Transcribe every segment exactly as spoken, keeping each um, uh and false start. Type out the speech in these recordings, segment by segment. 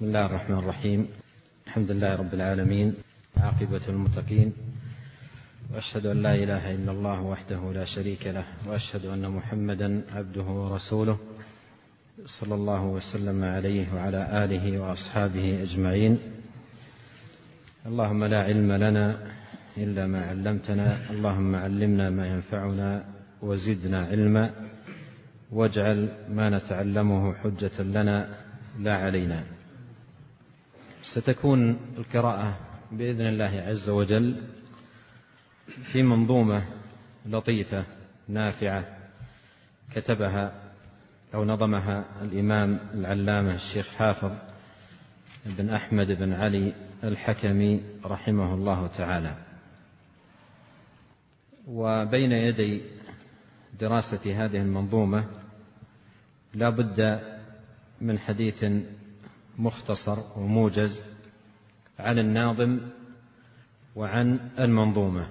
بسم الله الرحمن الرحيم. الحمد لله رب العالمين، عاقبة المتقين، وأشهد أن لا إله إلا الله وحده لا شريك له، وأشهد أن محمدا عبده ورسوله صلى الله وسلم عليه وعلى آله وأصحابه أجمعين. اللهم لا علم لنا إلا ما علمتنا، اللهم علمنا ما ينفعنا وزدنا علما، واجعل ما نتعلمه حجة لنا لا علينا. ستكون القراءة بإذن الله عز وجل في منظومة لطيفة نافعة كتبها أو نظمها الإمام العلامة الشيخ حافظ بن أحمد بن علي الحكمي رحمه الله تعالى. وبين يدي دراسة هذه المنظومة لا بد من حديث مختصر وموجز عن الناظم وعن المنظومة،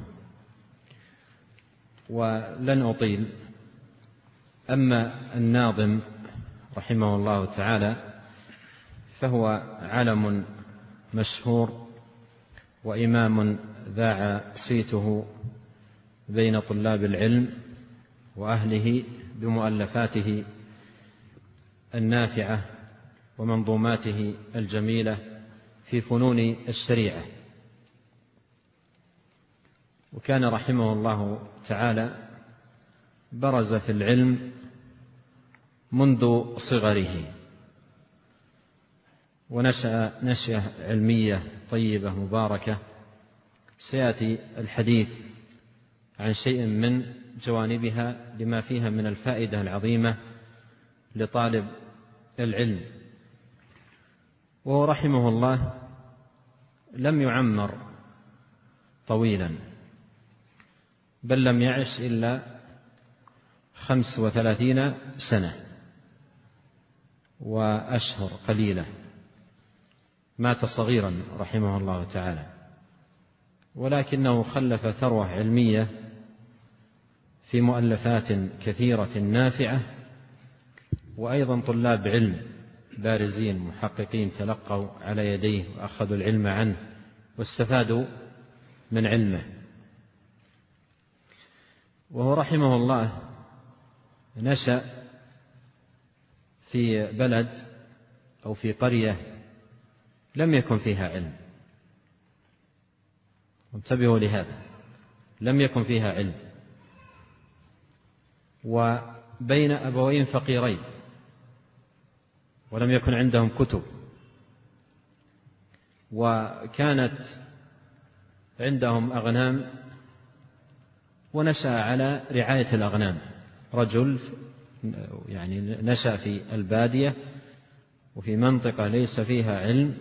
ولن أطيل. أما الناظم رحمه الله تعالى فهو علم مشهور وإمام ذاع صيته بين طلاب العلم وأهله بمؤلفاته النافعة ومنظوماته الجميلة في فنون الشريعة. وكان رحمه الله تعالى برز في العلم منذ صغره، ونشأ نشأة علمية طيبة مباركة. سيأتي الحديث عن شيء من جوانبها لما فيها من الفائدة العظيمة لطالب العلم. وهو رحمه الله لم يعمر طويلا، بل لم يعش إلا خمس وثلاثين سنة وأشهر قليلة. مات صغيرا رحمه الله تعالى، ولكنه خلف ثروة علمية في مؤلفات كثيرة نافعة، وأيضا طلاب علم بارزين محققين تلقوا على يديه وأخذوا العلم عنه واستفادوا من علمه. وهو رحمه الله نشأ في بلد أو في قرية لم يكن فيها علم، انتبهوا لهذا، لم يكن فيها علم، وبين أبوين فقيرين ولم يكن عندهم كتب، وكانت عندهم أغنام ونشأ على رعاية الأغنام. رجل يعني نشأ في البادية وفي منطقة ليس فيها علم،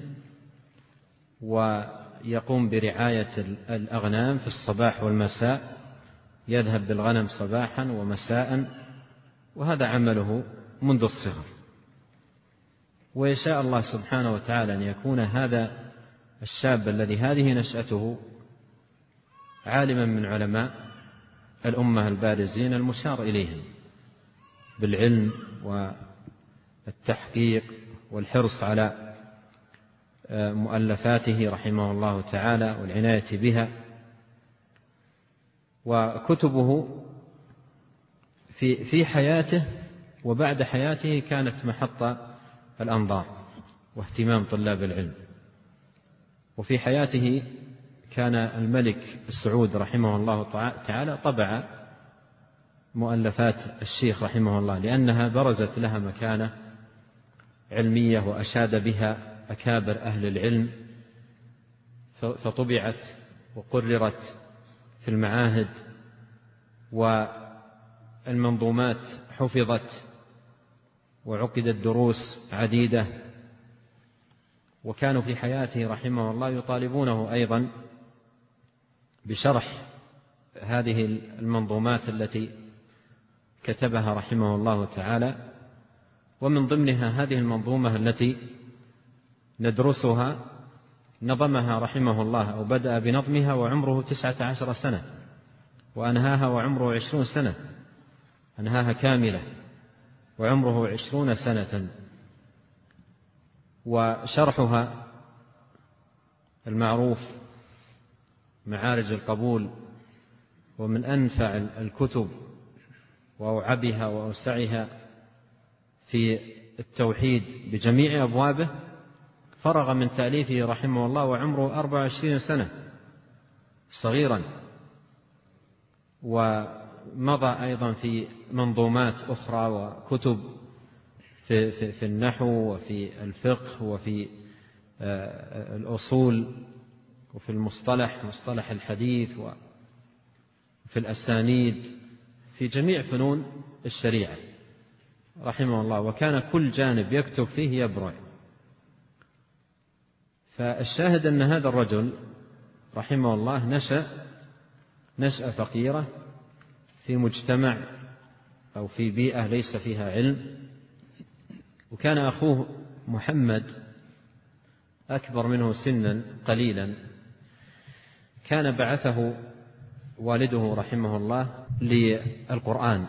ويقوم برعاية الأغنام في الصباح والمساء، يذهب بالغنم صباحا ومساء، وهذا عمله منذ الصغر. ويشاء الله سبحانه وتعالى أن يكون هذا الشاب الذي هذه نشأته عالما من علماء الأمة البارزين المشار إليهم بالعلم والتحقيق والحرص على مؤلفاته رحمه الله تعالى والعناية بها. وكتبه في في حياته وبعد حياته كانت محط الأنظار واهتمام طلاب العلم. وفي حياته كان الملك السعود رحمه الله تعالى طبع مؤلفات الشيخ رحمه الله، لأنها برزت لها مكانة علمية وأشاد بها أكابر أهل العلم، فطبعت وقررت في المعاهد، والمنظومات حفظت وعقدت دروس عديدة. وكانوا في حياته رحمه الله يطالبونه أيضا بشرح هذه المنظومات التي كتبها رحمه الله تعالى. ومن ضمنها هذه المنظومة التي ندرسها نظمها رحمه الله أو بدأ بنظمها وعمره تسعة عشر سنة، وأنهاها وعمره عشرون سنة، أنهاها كاملة وعمره عشرون سنة. وشرحها المعروف معارج القبول، ومن أنفع الكتب وأوعبها وأوسعها في التوحيد بجميع أبوابه، فرغ من تأليفه رحمه الله وعمره أربع وعشرين سنة صغيرا، ومضى أيضا في منظومات أخرى وكتب في, في, في النحو وفي الفقه وفي الأصول وفي المصطلح مصطلح الحديث وفي الأسانيد، في جميع فنون الشريعة رحمه الله، وكان كل جانب يكتب فيه يبرع. فالشاهد أن هذا الرجل رحمه الله نشأ نشأة فقيرة في مجتمع أو في بيئة ليس فيها علم، وكان أخوه محمد أكبر منه سنا قليلا، كان بعثه والده رحمه الله للقرآن،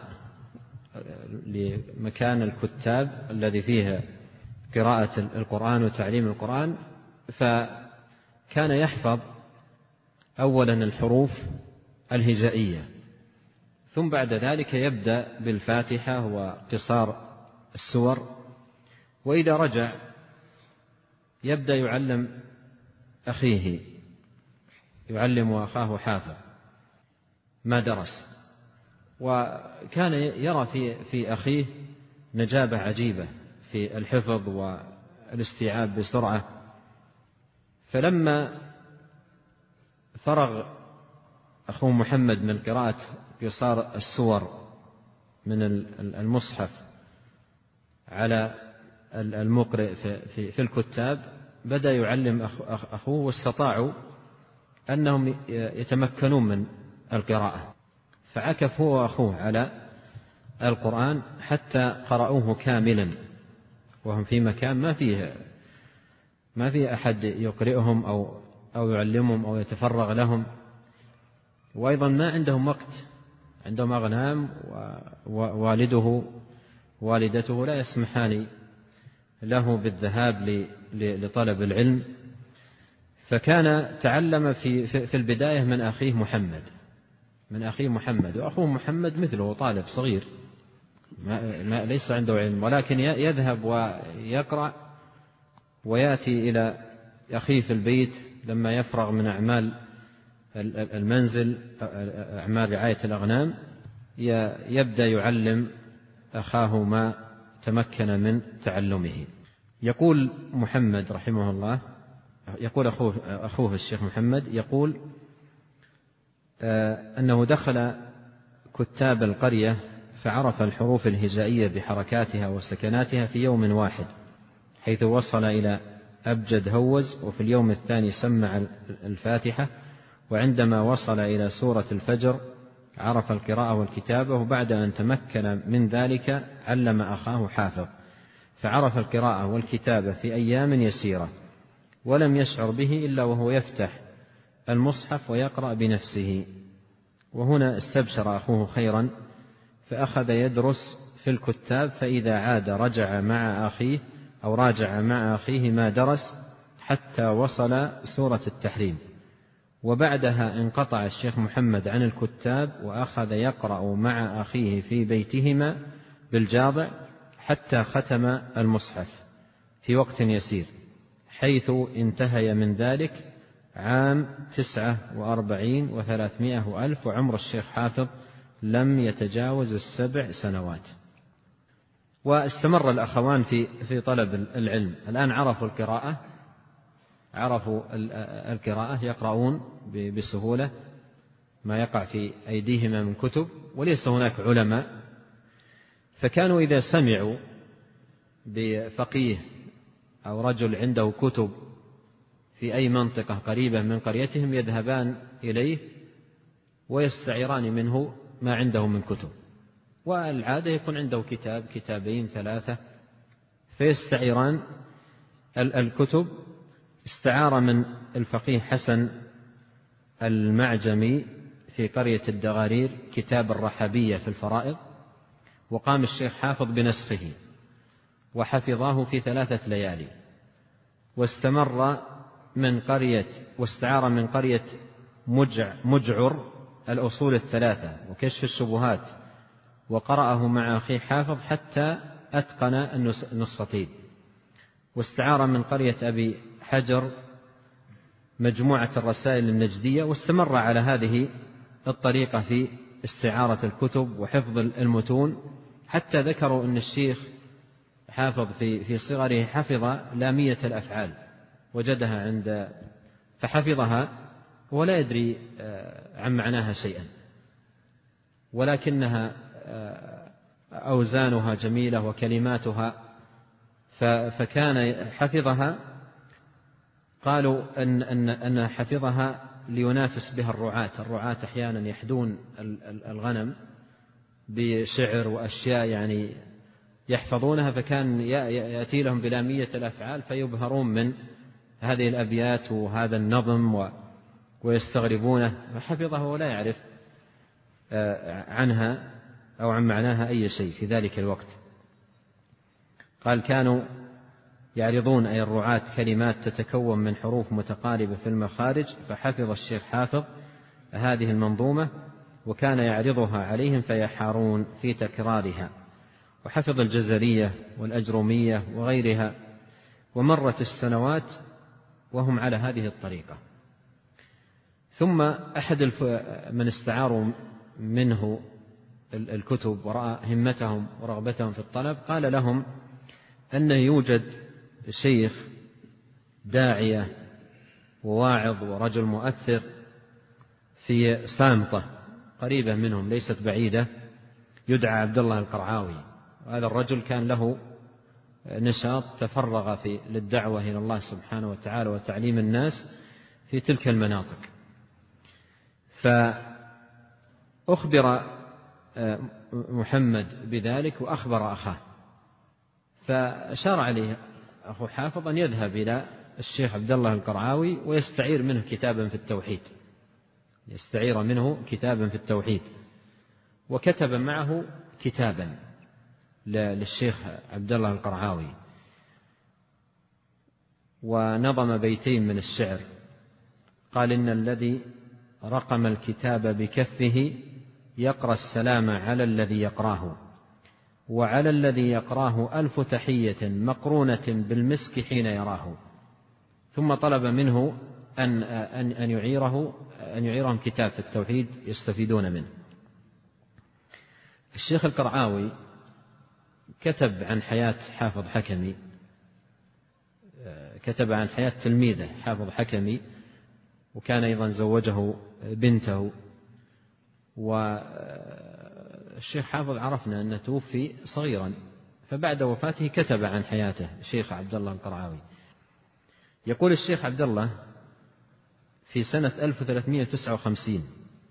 لمكان الكتاب الذي فيه قراءة القرآن وتعليم القرآن، فكان يحفظ أولا الحروف الهجائية، ثم بعد ذلك يبدأ بالفاتحة وقصار السور، وإذا رجع يبدأ يعلم أخيه يعلم أخاه حافظ ما درس، وكان يرى في في أخيه نجابة عجيبة في الحفظ والاستيعاب بسرعة. فلما فرغ أخوه محمد من قراءة قصار السور من المصحف على المقرئ في, في الكتاب، بدأ يعلم أخوه، واستطاعوا أنهم يتمكنون من القراءة، فعكف هو وأخوه على القرآن حتى قرأوه كاملا، وهم في مكان ما فيه ما فيه أحد يقرئهم أو أو يعلمهم أو يتفرغ لهم، وأيضا ما عندهم وقت، عندهم أغنام، ووالده والدته لا يسمحان له بالذهاب لطلب العلم. فكان تعلم في في البداية من أخيه محمد من أخيه محمد وأخوه محمد مثله طالب صغير ما ما ليس عنده علم، ولكن يذهب ويقرأ ويأتي إلى أخيه في البيت لما يفرغ من أعمال المنزل، أعمال رعاية الأغنام، يبدأ يعلم أخاه ما تمكن من تعلمه. يقول محمد رحمه الله، يقول أخوه, أخوه الشيخ محمد، يقول أنه دخل كتاب القرية فعرف الحروف الهجائية بحركاتها وسكناتها في يوم واحد، حيث وصل إلى أبجد هوز، وفي اليوم الثاني سمع الفاتحة، وعندما وصل إلى سورة الفجر عرف القراءة والكتابة، وبعد أن تمكن من ذلك علم أخاه حافظ، فعرف القراءة والكتابة في أيام يسيرة، ولم يشعر به إلا وهو يفتح المصحف ويقرأ بنفسه. وهنا استبشر أخوه خيرا، فأخذ يدرس في الكتاب، فإذا عاد رجع مع أخيه أو راجع مع أخيه ما درس حتى وصل سورة التحريم، وبعدها انقطع الشيخ محمد عن الكتاب وأخذ يقرأ مع أخيه في بيتهما بالجاضع حتى ختم المصحف في وقت يسير، حيث انتهي من ذلك عام تسعة وأربعين وثلاثمائة وألف، وعمر الشيخ حافظ لم يتجاوز السبع سنوات. واستمر الأخوان في في طلب العلم، الآن عرفوا القراءة عرفوا القراءة يقرؤون بسهولة ما يقع في أيديهما من كتب، وليس هناك علماء، فكانوا إذا سمعوا بفقيه أو رجل عنده كتب في أي منطقة قريبة من قريتهم يذهبان إليه ويستعيران منه ما عنده من كتب، والعادة يكون عنده كتاب كتابين ثلاثة، فيستعيران الكتب. استعار من الفقيه حسن المعجمي في قرية الدغارير كتاب الرحبية في الفرائض، وقام الشيخ حافظ بنسخه وحفظاه في ثلاثة ليالي، واستمر من قرية واستعار من قرية مجع مجعر الأصول الثلاثة وكشف الشبهات، وقرأه مع أخيه حافظ حتى أتقن النسختين. واستعار من قرية أبي حجر مجموعة الرسائل النجدية، واستمر على هذه الطريقة في استعارة الكتب وحفظ المتون، حتى ذكروا أن الشيخ حافظ في في صغره حفظ لامية الأفعال، وجدها عند فحفظها ولا يدري عن معناها شيئا، ولكنها أوزانها جميلة وكلماتها، فكان حفظها. قالوا أن أن أن حفظها لينافس بها الرعاة الرعاة أحيانا يحدون الغنم بشعر وأشياء يعني يحفظونها، فكان يأتي لهم بلامية الأفعال فيبهرون من هذه الأبيات وهذا النظم ويستغربونه، فحفظه ولا يعرف عنها أو عن معناها أي شيء في ذلك الوقت. قال كانوا يعرضون أي الرعاة كلمات تتكون من حروف متقاربة في المخارج، فحفظ الشيخ حافظ هذه المنظومة وكان يعرضها عليهم فيحارون في تكرارها، وحفظ الجزرية والأجرومية وغيرها، ومرت السنوات وهم على هذه الطريقة. ثم أحد من استعاروا منه الكتب ورأى همتهم ورغبتهم في الطلب قال لهم أن يوجد شيخ داعية وواعظ ورجل مؤثر في سامطة قريبة منهم ليست بعيدة، يدعى عبد الله القرعاوي. وهذا الرجل كان له نشاط تفرغ في للدعوة إلى الله سبحانه وتعالى وتعليم الناس في تلك المناطق. فأخبر محمد بذلك وأخبر أخاه، فأشار عليه أخو حافظ أن يذهب إلى الشيخ عبد الله القرعاوي ويستعير منه كتابا في التوحيد يستعير منه كتابا في التوحيد وكتب معه كتابا للشيخ عبد الله القرعاوي، ونظم بيتين من الشعر. قال إن الذي رقم الكتاب بكفه يقرأ السلام على الذي يقراه، وعلى الذي يقراه ألف تحية مقرونة بالمسك حين يراه. ثم طلب منه أن أن يعيره أن يعيرهم كتاب في التوحيد يستفيدون منه. الشيخ القرعاوي كتب عن حياة حافظ حكمي، كتب عن حياة تلميذه حافظ حكمي، وكان أيضا زوجه بنته. والشيخ حافظ عرفنا أنه توفي صغيرا، فبعد وفاته كتب عن حياته الشيخ عبد الله القرعاوي. يقول الشيخ عبد الله في سنة ألف وثلاثمائة وتسعة وخمسين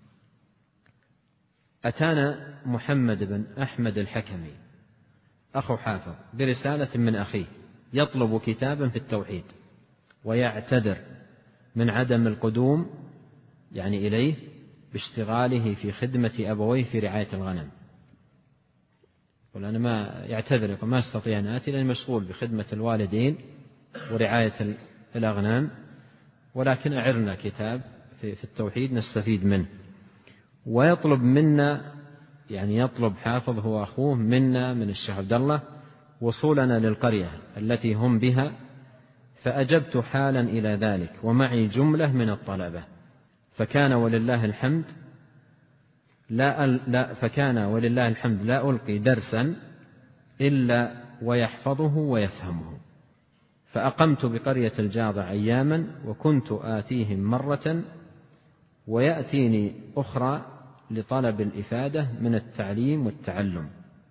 أتانا محمد بن أحمد الحكمي أخو حافظ برسالة من أخيه يطلب كتابا في التوحيد ويعتذر من عدم القدوم يعني إليه باشتغاله في خدمة أبويه في رعاية الغنم. يقول أنا ما يعتذر، يقول ما استطيع أن آتي لأني مشغول بخدمة الوالدين ورعاية الأغنام، ولكن أعرنا كتاب في التوحيد نستفيد منه. ويطلب منا يعني يطلب حافظ هو أخوه منا من الشيخ عبد الله وصولنا للقرية التي هم بها، فأجبت حالا إلى ذلك ومعي جملة من الطلبة، فكان ولله الحمد لا, لا فكان ولله الحمد لا ألقي درسا إلا ويحفظه ويفهمه. فأقمت بقرية الجاضع أياما وكنت آتيهم مرة ويأتيني أخرى لطلب الإفادة من التعليم والتعلم.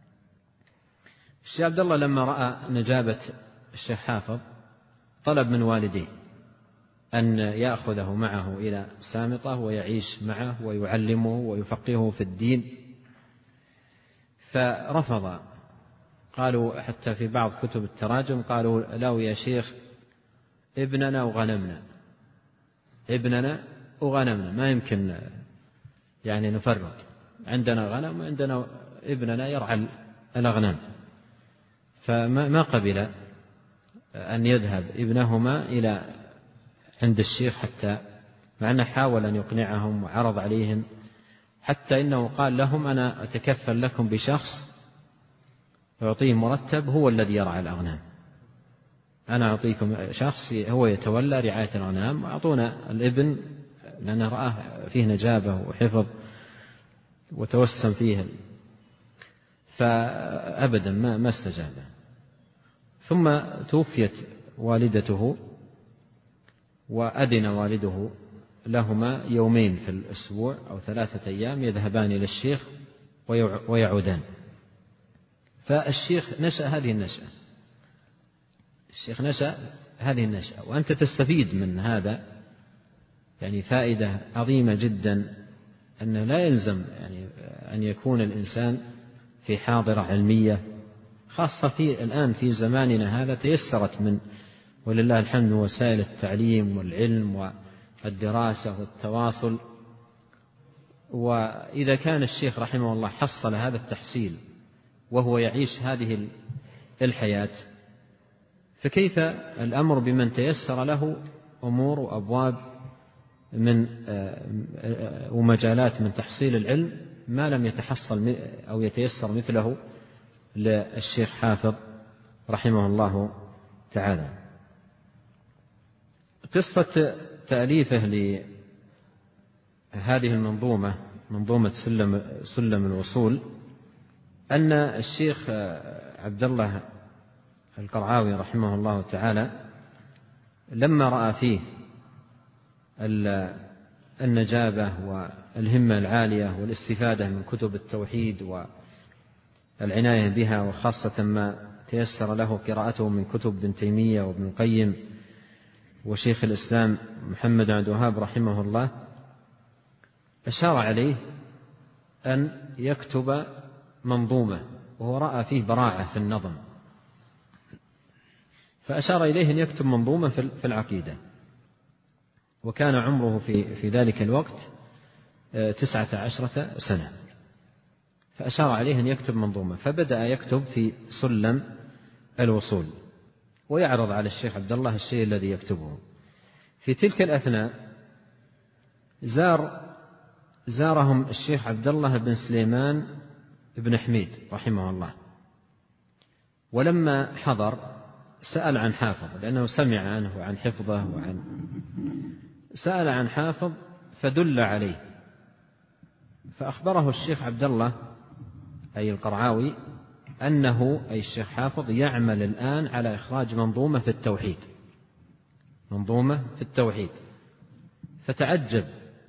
الشيخ عبد الله لما رأى نجابة الشيخ حافظ طلب من والديه أن يأخذه معه إلى سامطة ويعيش معه ويعلمه ويفقهه في الدين، فرفض. قالوا حتى في بعض كتب التراجم قالوا له يا شيخ ابننا وغنمنا ابننا وغنمنا ما يمكن يعني نفرق، عندنا غنم وعندنا ابننا يرعى الأغنام. فما قبل أن يذهب ابنهما إلى عند الشيخ، حتى مع أنه حاول أن يقنعهم وعرض عليهم، حتى إنه قال لهم: أنا أتكفل لكم بشخص يعطيه مرتب هو الذي يرعى الأغنام، أنا أعطيكم شخص هو يتولى رعاية الأغنام، وأعطونا الابن لأنه رآه فيه نجابة وحفظ وتوسم فيه، فأبدا ما ما استجاب. ثم توفيت والدته، وأذن والده لهما يومين في الأسبوع أو ثلاثة أيام يذهبان إلى الشيخ ويعودان. فالشيخ نشأ هذه النشأة الشيخ نشأ هذه النشأة وأنت تستفيد من هذا يعني فائدة عظيمة جدا، أن لا يلزم يعني أن يكون الإنسان في حاضرة علمية، خاصة في الآن في زماننا هذا تيسرت من ولله الحمد وسائل التعليم والعلم والدراسة والتواصل. وإذا كان الشيخ رحمه الله حصل هذا التحصيل وهو يعيش هذه الحياة، فكيف الأمر بمن تيسر له أمور وأبواب من ومجالات من تحصيل العلم ما لم يتحصل أو يتيسر مثله للشيخ حافظ رحمه الله تعالى. قصة تأليفه لهذه المنظومة، منظومة سلم, سلم الوصول، أن الشيخ عبد الله القرعاوي رحمه الله تعالى لما رأى فيه النجابة والهمة العالية والاستفادة من كتب التوحيد والعناية بها، وخاصة ما تيسر له قراءته من كتب ابن تيمية وابن القيم وشيخ الإسلام محمد بن عبد الوهاب رحمه الله، أشار عليه أن يكتب منظومة، وهو رأى فيه براعة في النظم، فأشار إليه أن يكتب منظومة في العقيدة، وكان عمره في, في ذلك الوقت تسعة عشرة سنة، فأشار عليه أن يكتب منظومة، فبدأ يكتب في سلم الوصول ويعرض على الشيخ عبد الله الشيء الذي يكتبه. في تلك الأثناء زار زارهم الشيخ عبد الله بن سليمان بن حميد رحمه الله، ولما حضر سأل عن حافظ، لأنه سمع عنه وعن حفظه وعن سأل عن حافظ فدل عليه، فأخبره الشيخ عبد الله أي القرعاوي أنه أي الشيخ حافظ يعمل الآن على إخراج منظومة في التوحيد منظومة في التوحيد فتعجب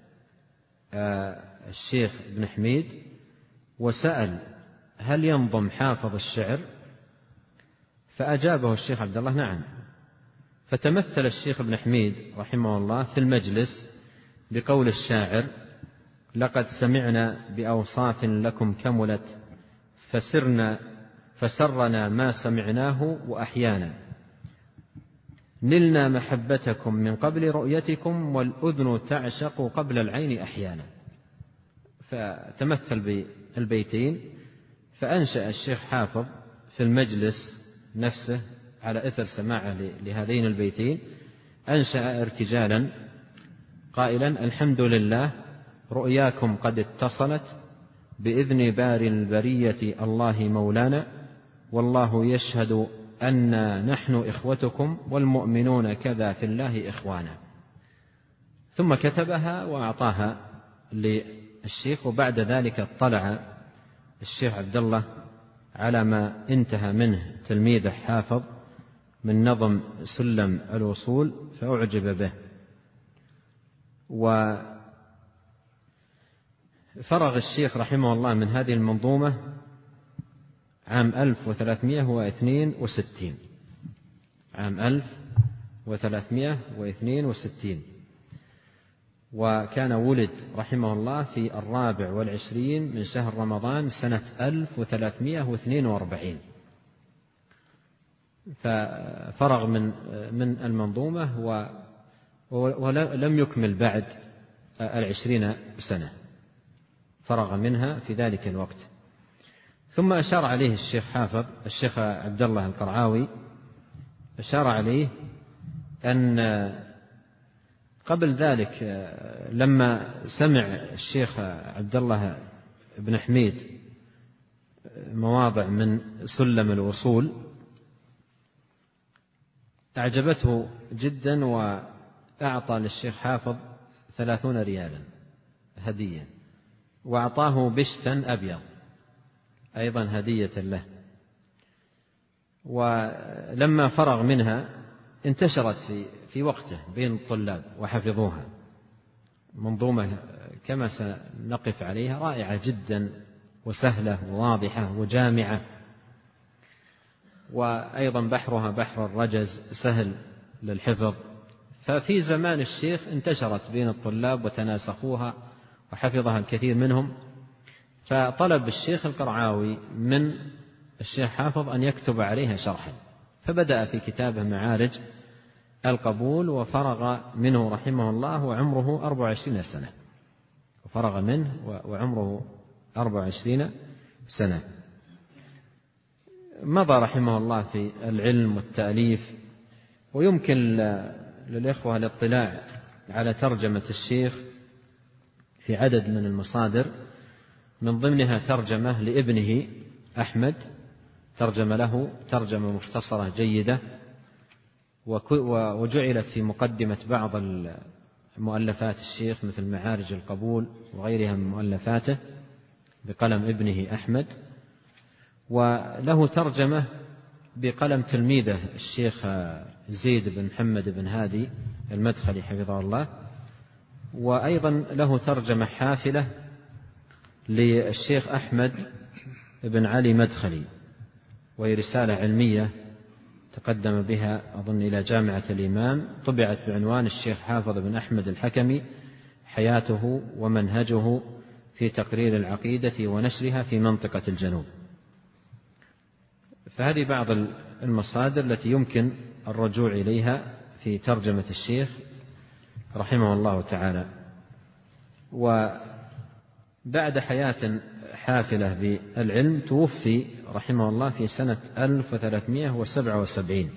الشيخ ابن حميد وسأل: هل ينظم حافظ الشعر؟ فأجابه الشيخ عبد الله: نعم. فتمثل الشيخ ابن حميد رحمه الله في المجلس بقول الشاعر: لقد سمعنا بأوصاف لكم كملت فسرنا فسرنا ما سمعناه وأحيانا، نلنا محبتكم من قبل رؤيتكم والأذن تعشق قبل العين أحيانا. فتمثل بالبيتين، فأنشأ الشيخ حافظ في المجلس نفسه على إثر سماعه لهذين البيتين أنشأ ارتجالا قائلا: الحمد لله رؤياكم قد اتصلت بإذن بار البرية الله مولانا، والله يشهد أن نحن إخوتكم والمؤمنون كذا في الله إخوانا. ثم كتبها وأعطاها للشيخ، وبعد ذلك اطلع الشيخ عبد الله على ما انتهى منه تلميذه حافظ من نظم سلم الوصول فأعجب به، وفرغ الشيخ رحمه الله من هذه المنظومة عام ألف وثلاثمائة واثنين وستين عام ألف وثلاثمائة واثنين وستين وكان ولد رحمه الله في الرابع والعشرين من شهر رمضان سنة ألف وثلاثمائة واثنين وأربعين، ففرغ من من المنظومة ولم يكمل بعد العشرين سنة، فرغ منها في ذلك الوقت. ثم أشار عليه الشيخ حافظ الشيخ عبد الله القرعاوي أشار عليه أن قبل ذلك لما سمع الشيخ عبد الله بن حميد مواضع من سلم الوصول أعجبته جدا، وأعطى للشيخ حافظ ثلاثون ريالا هدية، وأعطاه بشتا أبيض أيضا هدية له. ولما فرغ منها انتشرت في في وقته بين الطلاب وحفظوها. منظومة كما سنقف عليها رائعة جدا وسهلة وواضحة وجامعة، وأيضا بحرها بحر الرجز سهل للحفظ. ففي زمان الشيخ انتشرت بين الطلاب وتناسخوها وحفظها الكثير منهم، فطلب الشيخ القرعاوي من الشيخ حافظ أن يكتب عليها شرحا، فبدأ في كتابه معارج القبول، وفرغ منه رحمه الله وعمره أربع وعشرين سنة، وفرغ منه وعمره أربع وعشرين سنة. مضى رحمه الله في العلم والتأليف. ويمكن للإخوة الاطلاع على ترجمة الشيخ في عدد من المصادر، من ضمنها ترجمة لابنه أحمد، ترجم له ترجمة مختصرة جيدة، وجعلت في مقدمة بعض مؤلفات الشيخ مثل معارج القبول وغيرها من مؤلفاته بقلم ابنه أحمد. وله ترجمة بقلم تلميذه الشيخ زيد بن محمد بن هادي المدخلي حفظه الله. وأيضا له ترجمة حافلة للشيخ أحمد بن علي مدخلي، وهي رسالة علمية تقدم بها أظن إلى جامعة الإمام، طبعت بعنوان الشيخ حافظ بن أحمد الحكمي، حياته ومنهجه في تقرير العقيدة ونشرها في منطقة الجنوب. فهذه بعض المصادر التي يمكن الرجوع إليها في ترجمة الشيخ رحمه الله تعالى. وبعد حياة حافلة بالعلم توفي رحمه الله في سنة ألف وثلاثمائة وسبعة وسبعين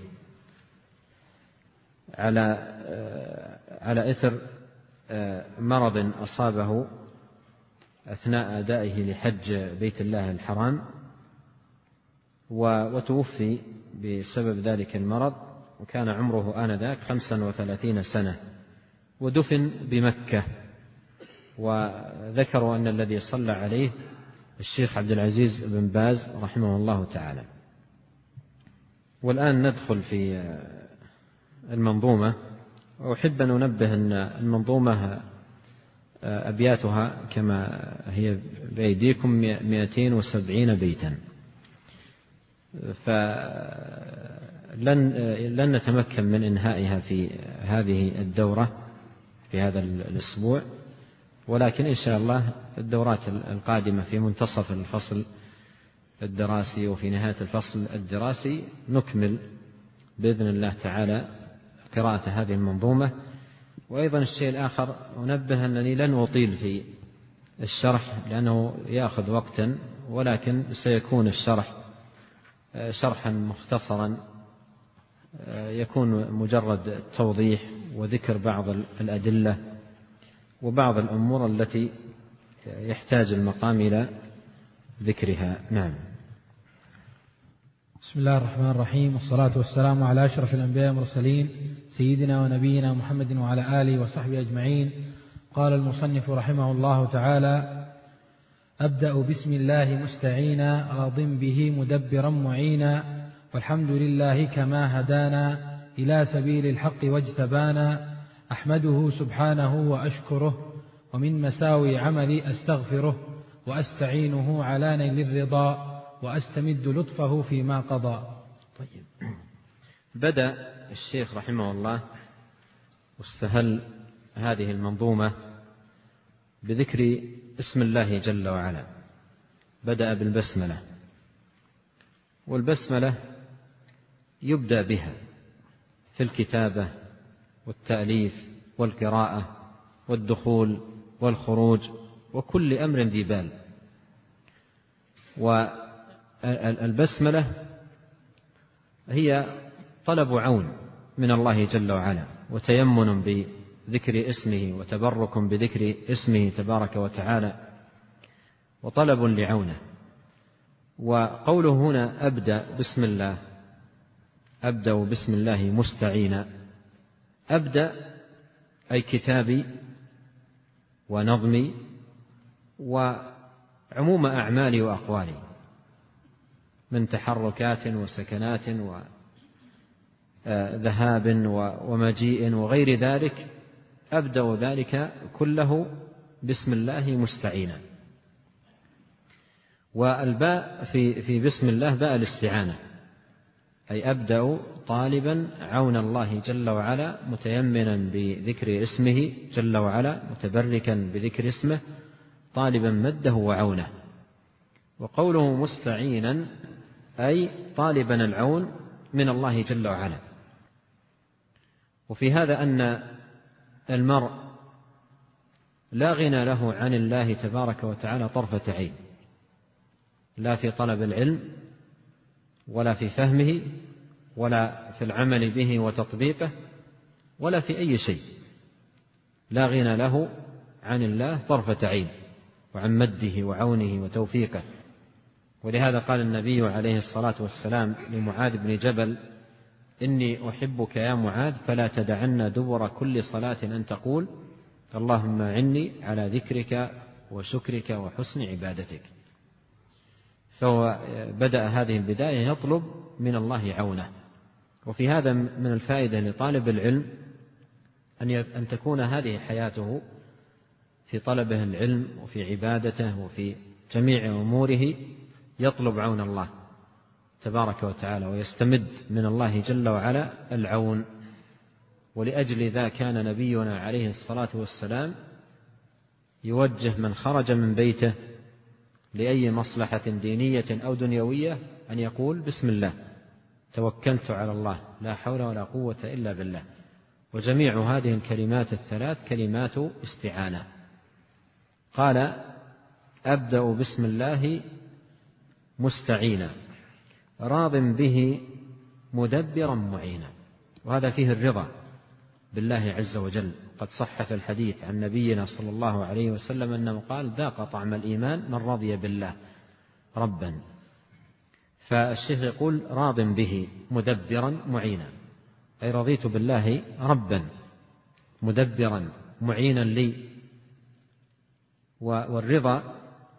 على على إثر مرض أصابه أثناء أدائه لحج بيت الله الحرام، وتوفي بسبب ذلك المرض، وكان عمره آنذاك خمسا وثلاثين سنة، ودفن بمكة. وذكروا أن الذي صلى عليه الشيخ عبد العزيز بن باز رحمه الله تعالى. والآن ندخل في المنظومة. وأحب أن أنبه أن المنظومة أبياتها كما هي بأيديكم مئتين وسبعين بيتا، فلن لن نتمكن من إنهائها في هذه الدورة في هذا الأسبوع، ولكن إن شاء الله الدورات القادمة في منتصف الفصل الدراسي وفي نهاية الفصل الدراسي نكمل بإذن الله تعالى قراءة هذه المنظومة. وأيضا الشيء الآخر أنبه أنني لن أطيل في الشرح لأنه يأخذ وقتا، ولكن سيكون الشرح شرحا مختصرا يكون مجرد توضيح وذكر بعض الأدلة وبعض الأمور التي يحتاج المقام إلى ذكرها. نعم. بسم الله الرحمن الرحيم، والصلاة والسلام على أشرف الأنبياء والمرسلين سيدنا ونبينا محمد وعلى آله وصحبه أجمعين. قال المصنف رحمه الله تعالى: أبدأ بسم الله مستعينا، راض به مدبرا معينا، والحمد لله كما هدانا إلى سبيل الحق واجتبانا، أحمده سبحانه وأشكره، ومن مساوي عملي أستغفره، وأستعينه على نيل الرضا، وأستمد لطفه فيما قضى. طيب. بدأ الشيخ رحمه الله واستهل هذه المنظومة بذكر اسم الله جل وعلا. بدأ بالبسملة، والبسملة يبدأ بها في الكتابة والتأليف والقراءة والدخول والخروج وكل أمر ذي بال. والبسملة هي طلب عون من الله جل وعلا، وتيمن بذكر اسمه، وتبرك بذكر اسمه تبارك وتعالى، وطلب لعونه. وقوله هنا أبدأ بسم الله، أبدأ بسم الله مستعينا، أبدأ أي كتابي ونظمي وعموم أعمالي وأقوالي من تحركات وسكنات وذهاب ومجيء وغير ذلك، أبدأ ذلك كله بسم الله مستعينا. والباء في في بسم الله باء الاستعانة، أي أبدأ طالبا عون الله جل وعلا، متيمنا بذكر اسمه جل وعلا، متبركا بذكر اسمه، طالبا مده وعونه. وقوله مستعينا أي طالبا العون من الله جل وعلا. وفي هذا أن المرء لا غنى له عن الله تبارك وتعالى طرفة عين، لا في طلب العلم ولا في فهمه ولا في العمل به وتطبيقه ولا في أي شيء، لا غنى له عن الله طرفة عين وعن مده وعونه وتوفيقه. ولهذا قال النبي عليه الصلاة والسلام لمعاذ بن جبل: إني أحبك يا معاذ فلا تدعن دبر كل صلاة أن تقول اللهم أعني على ذكرك وشكرك وحسن عبادتك. فهو بدأ هذه البداية يطلب من الله عونه. وفي هذا من الفائدة لطالب العلم أن تكون هذه حياته في طلبه العلم وفي عبادته وفي جميع أموره يطلب عون الله تبارك وتعالى، ويستمد من الله جل وعلا العون. ولأجل ذا كان نبينا عليه الصلاة والسلام يوجه من خرج من بيته لأي مصلحة دينية أو دنيوية أن يقول بسم الله، توكلت على الله، لا حول ولا قوة إلا بالله. وجميع هذه الكلمات الثلاث كلمات استعانة. قال: أبدأ بسم الله مستعينا راض به مدبرا معينا. وهذا فيه الرضا بالله عز وجل. قد صح في الحديث عن نبينا صلى الله عليه وسلم أنه قال: ذاق طعم الإيمان من رضي بالله ربا. فالشيخ يقول: راض به مدبرا معينا، أي رضيت بالله ربا مدبرا معينا لي. والرضا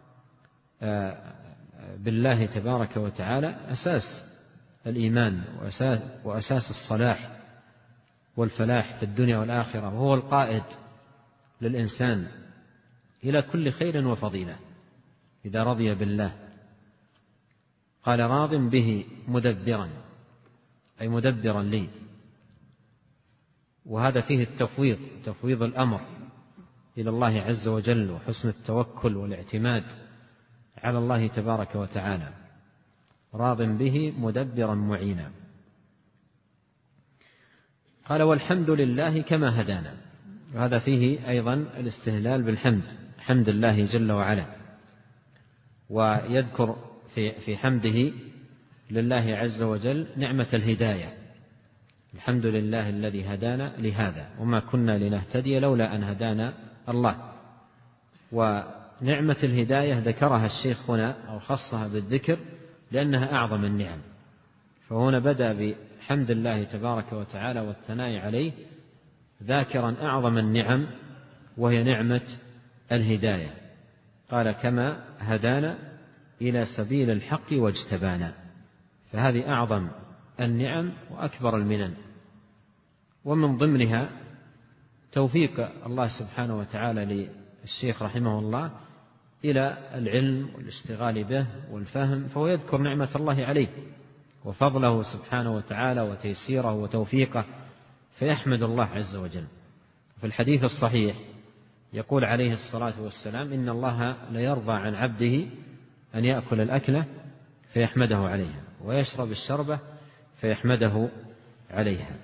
بالله تبارك وتعالى أساس الإيمان وأساس, وأساس الصلاح والفلاح في الدنيا والآخرة، وهو القائد للإنسان إلى كل خير وفضيلة إذا رضي بالله. قال: راض به مدبرا، أي مدبرا لي. وهذا فيه التفويض، تفويض الأمر إلى الله عز وجل، وحسن التوكل والاعتماد على الله تبارك وتعالى. راض به مدبرا معينا. قال: والحمد لله كما هدانا. وهذا فيه أيضا الاستهلال بالحمد، حمد الله جل وعلا. ويذكر في في حمده لله عز وجل نعمة الهداية: الحمد لله الذي هدانا لهذا وما كنا لنهتدي لولا أن هدانا الله. ونعمة الهداية ذكرها الشيخ هنا أو خصها بالذكر لأنها أعظم النعم. فهنا بدأ بحمد الله تبارك وتعالى والثناء عليه ذاكرا أعظم النعم وهي نعمة الهداية. قال: كما هدانا إلى سبيل الحق واجتبانا. فهذه أعظم النعم وأكبر المنن. ومن ضمنها توفيق الله سبحانه وتعالى للشيخ رحمه الله إلى العلم والاشتغال به والفهم، فهو يذكر نعمة الله عليه وفضله سبحانه وتعالى وتيسيره وتوفيقه، فيحمد الله عز وجل. في الحديث الصحيح يقول عليه الصلاة والسلام: إن الله ليرضى عن عبده أن يأكل الأكلة فيحمده عليها، ويشرب الشربة فيحمده عليها.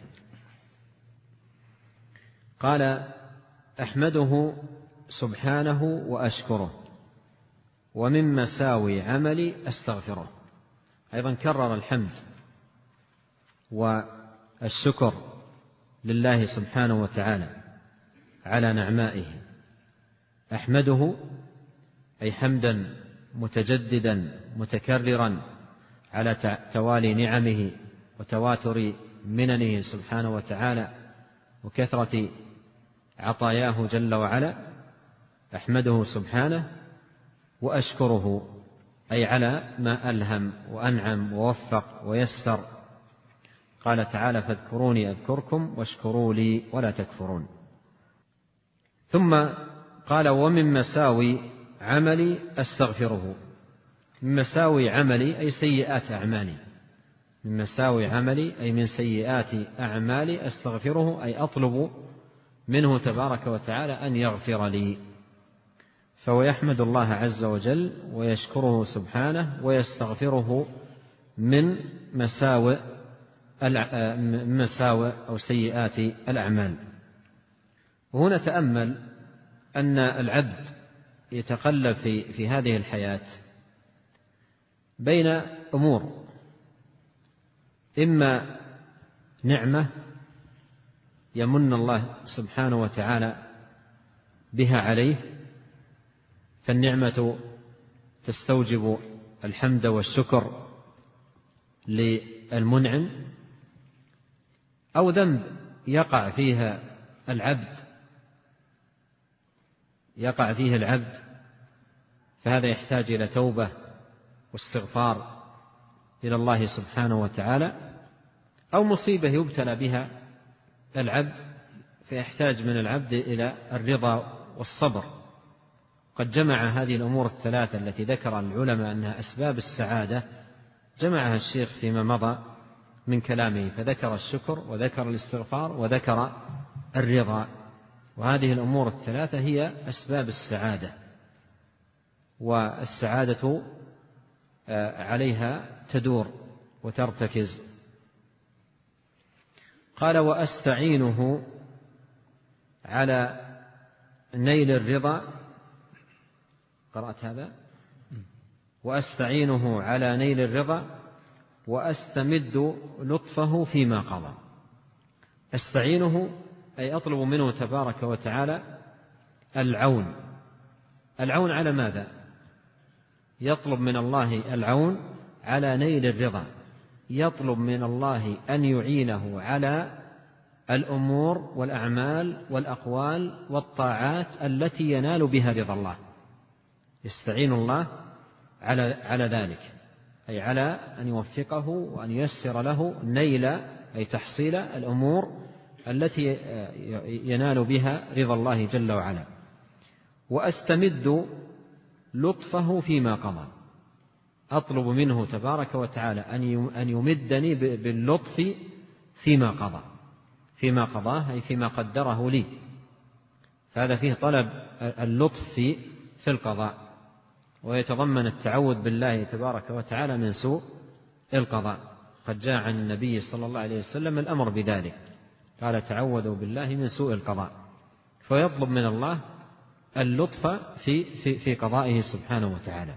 قال: أحمده سبحانه وأشكره، ومن مساوي عملي أستغفره. أيضا كرر الحمد الشكر لله سبحانه وتعالى على نعمائه. أحمده أي حمدا متجددا متكررا على توالي نعمه وتواتر مننه سبحانه وتعالى وكثرة عطاياه جل وعلا. أحمده سبحانه وأشكره أي على ما ألهم وأنعم ووفق ويسر. قال تعالى: فاذكروني أذكركم واشكروا لي ولا تكفرون. ثم قال: ومن مساوي عملي أستغفره. من مساوي عملي أي سيئات أعمالي. من مساوي عملي أي من سيئات أعمالي أستغفره أي أطلب منه تبارك وتعالى أن يغفر لي. فهو يحمد الله عز وجل ويشكره سبحانه ويستغفره من مساوئ مساوئ أو سيئات الأعمال. وهنا تأمل أن العبد يتقلب في في هذه الحياة بين أمور: إما نعمة يمن الله سبحانه وتعالى بها عليه، فالنعمة تستوجب الحمد والشكر للمنعم، أو ذنب يقع فيها العبد يقع فيه العبد فهذا يحتاج إلى توبة واستغفار إلى الله سبحانه وتعالى، أو مصيبة يبتلى بها العبد فيحتاج من العبد إلى الرضا والصبر. قد جمع هذه الأمور الثلاثة التي ذكر العلماء أنها أسباب السعادة، جمعها الشيخ فيما مضى من كلامه، فذكر الشكر وذكر الاستغفار وذكر الرضا. وهذه الأمور الثلاثة هي أسباب السعادة، والسعادة عليها تدور وترتكز. قال: وأستعينه على نيل الرضا. قرأت هذا؟ وأستعينه على نيل الرضا وأستمد لطفه فيما قضى. أستعينه أي أطلب منه تبارك وتعالى العون. العون على ماذا؟ يطلب من الله العون على نيل الرضا، يطلب من الله أن يعينه على الأمور والأعمال والأقوال والطاعات التي ينال بها رضا الله. يستعين الله على على ذلك، أي على أن يوفقه وأن ييسر له نيل أي تحصيل الأمور التي ينال بها رضا الله جل وعلا. وأستمد لطفه فيما قضى. أطلب منه تبارك وتعالى أن يمدني باللطف فيما قضى. فيما قضاه أي فيما قدره لي، فهذا فيه طلب اللطف في في القضاء، ويتضمن التعوذ بالله تبارك وتعالى من سوء القضاء. قد جاء عن النبي صلى الله عليه وسلم الأمر بذلك، قال: تعوذوا بالله من سوء القضاء. فيطلب من الله اللطف في في في قضائه سبحانه وتعالى.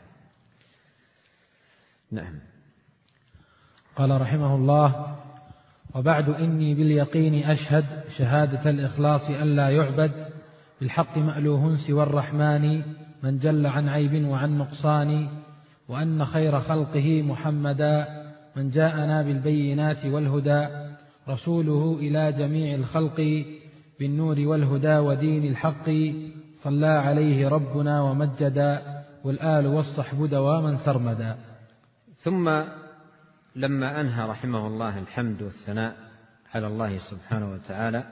نعم. قال رحمه الله: وبعد إني باليقين أشهد شهادة الإخلاص ألا يعبد بالحق مألوه سوى الرحمن من جل عن عيب وعن نقصان، وأن خير خلقه محمدا من جاءنا بالبينات والهدى، رسوله إلى جميع الخلق بالنور والهدى ودين الحق، صلى عليه ربنا ومجدا والآل والصحب دواما سرمدا. ثم لما أنهى رحمه الله الحمد والثناء على الله سبحانه وتعالى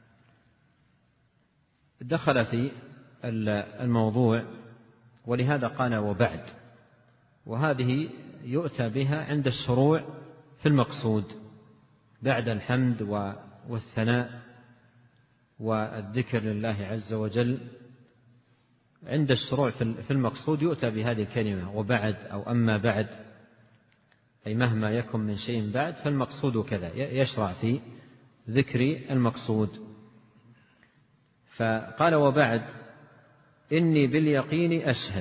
دخل في الموضوع، ولهذا قال: وبعد. وهذه يؤتى بها عند الشروع في المقصود بعد الحمد والثناء والذكر لله عز وجل. عند الشروع في المقصود يؤتى بهذه الكلمة وبعد، أو أما بعد، أي مهما يكن من شيء بعد فالمقصود كذا، يشرع في ذكر المقصود. فقال: وبعد إني باليقين أشهد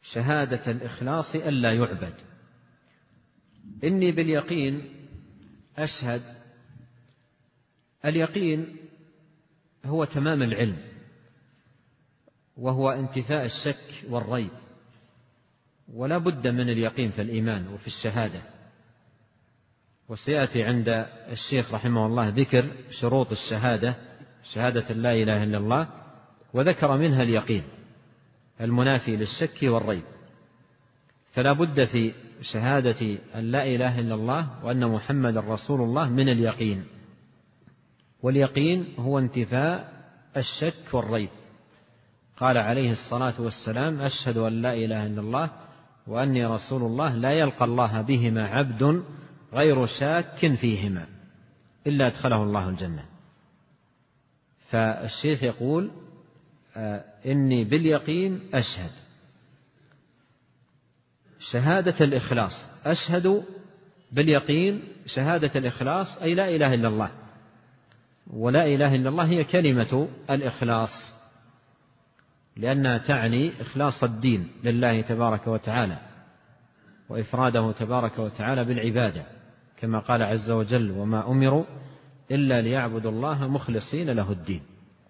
شهادة الإخلاص ألا يعبد. إني باليقين أشهد، اليقين هو تمام العلم، وهو انتفاء الشك والريب، ولا بد من اليقين في الإيمان وفي الشهادة. وسيأتي عند الشيخ رحمه الله ذكر شروط الشهادة، شهادة لا إله إلا الله، وذكر منها اليقين المنافي للشك والريب. فلا بد في شهادة أن لا إله إلا الله وأن محمد رسول الله من اليقين، واليقين هو انتفاء الشك والريب. قال عليه الصلاة والسلام: أشهد أن لا إله إلا الله وأني رسول الله، لا يلقى الله بهما عبد غير شاك فيهما إلا أدخله الله الجنة. فالشيخ يقول: آه إني باليقين أشهد. شهادة الإخلاص، أشهد باليقين شهادة الإخلاص، أي لا إله إلا الله. ولا إله إلا الله هي كلمة الإخلاص، لأنها تعني إخلاص الدين لله تبارك وتعالى، وإفراده تبارك وتعالى بالعبادة، كما قال عز وجل: وما أمروا إلا ليعبدوا الله مخلصين له الدين.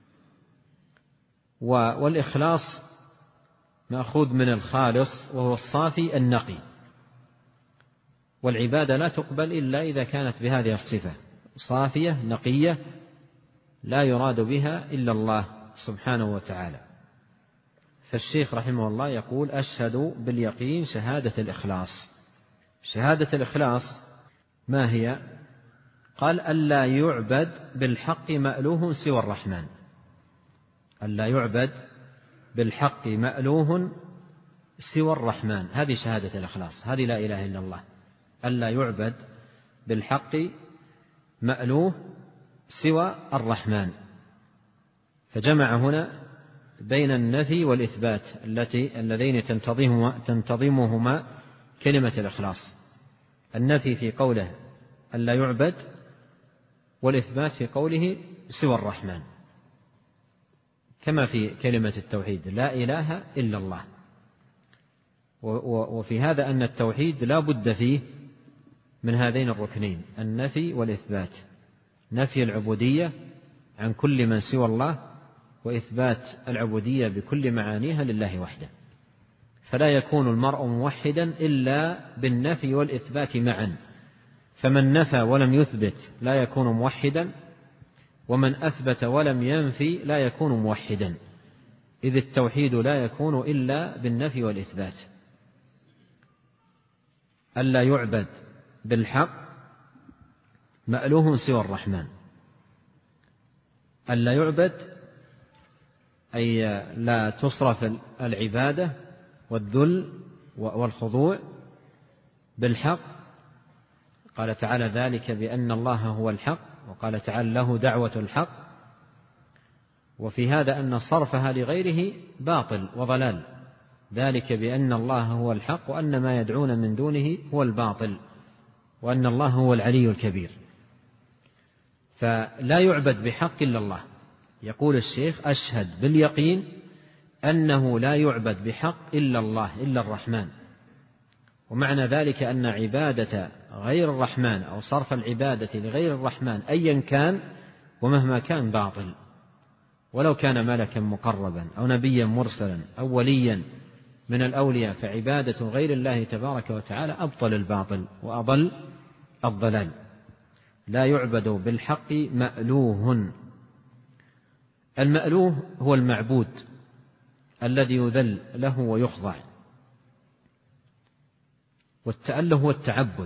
والإخلاص مأخوذ من الخالص، وهو الصافي النقي، والعبادة لا تقبل إلا إذا كانت بهذه الصفة: صافية نقية لا يراد بها إلا الله سبحانه وتعالى. فالشيخ رحمه الله يقول: أشهد باليقين شهادة الإخلاص. شهادة الإخلاص ما هي؟ قال: ألا يعبد بالحق مألوه سوى الرحمن. ألا يعبد بالحق مألوه سوى الرحمن، هذه شهادة الإخلاص، هذه لا إله إلا الله. ألا يعبد بالحق مألوه سوى الرحمن. فجمع هنا بين النفي والإثبات التي اللذين تنتظمهما, تنتظمهما كلمة الإخلاص. النفي في قوله ألا يعبد، والإثبات في قوله سوى الرحمن، كما في كلمة التوحيد: لا إله إلا الله. وفي هذا أن التوحيد لا بد فيه من هذين الركنين: النفي والإثبات، نفي العبودية عن كل من سوى الله، وإثبات العبودية بكل معانيها لله وحده. فلا يكون المرء موحدا إلا بالنفي والإثبات معا، فمن نفى ولم يثبت لا يكون موحدا، ومن أثبت ولم ينفي لا يكون موحدا، إذ التوحيد لا يكون إلا بالنفي والإثبات. ألا يعبد بالحق مألوه سوى الرحمن. ألا يعبد أي لا تصرف العبادة والذل والخضوع بالحق. قال تعالى: ذلك بأن الله هو الحق، وقال تعالى: له دعوة الحق. وفي هذا أن صرفها لغيره باطل وضلال، ذلك بأن الله هو الحق وأن ما يدعون من دونه هو الباطل، وأن الله هو العلي الكبير. فلا يعبد بحق إلا الله. يقول الشيخ: أشهد باليقين أنه لا يعبد بحق إلا الله، إلا الرحمن. ومعنى ذلك أن عبادة غير الرحمن أو صرف العبادة لغير الرحمن أيا كان ومهما كان باطل، ولو كان ملكا مقربا أو نبيا مرسلا أو وليا من الأولياء، فعبادة غير الله تبارك وتعالى أبطل الباطل وأضل الضلال. لا يعبد بالحق مألوه. المألوه هو المعبود الذي يذل له ويخضع، والتأله هو التعبد.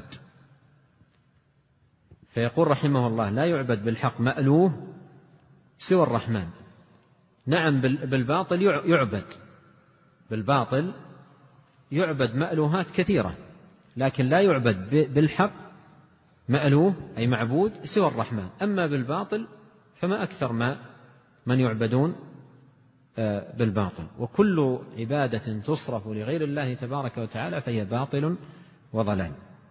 فيقول رحمه الله: لا يعبد بالحق مألوه سوى الرحمن. نعم، بالباطل يعبد، بالباطل يعبد مألوهات كثيرة، لكن لا يعبد بالحق مألوه أي معبود سوى الرحمن. أما بالباطل فما أكثر ما من يعبدون بالباطل، وكل عبادة تصرف لغير الله تبارك وتعالى فهي باطل وضلال.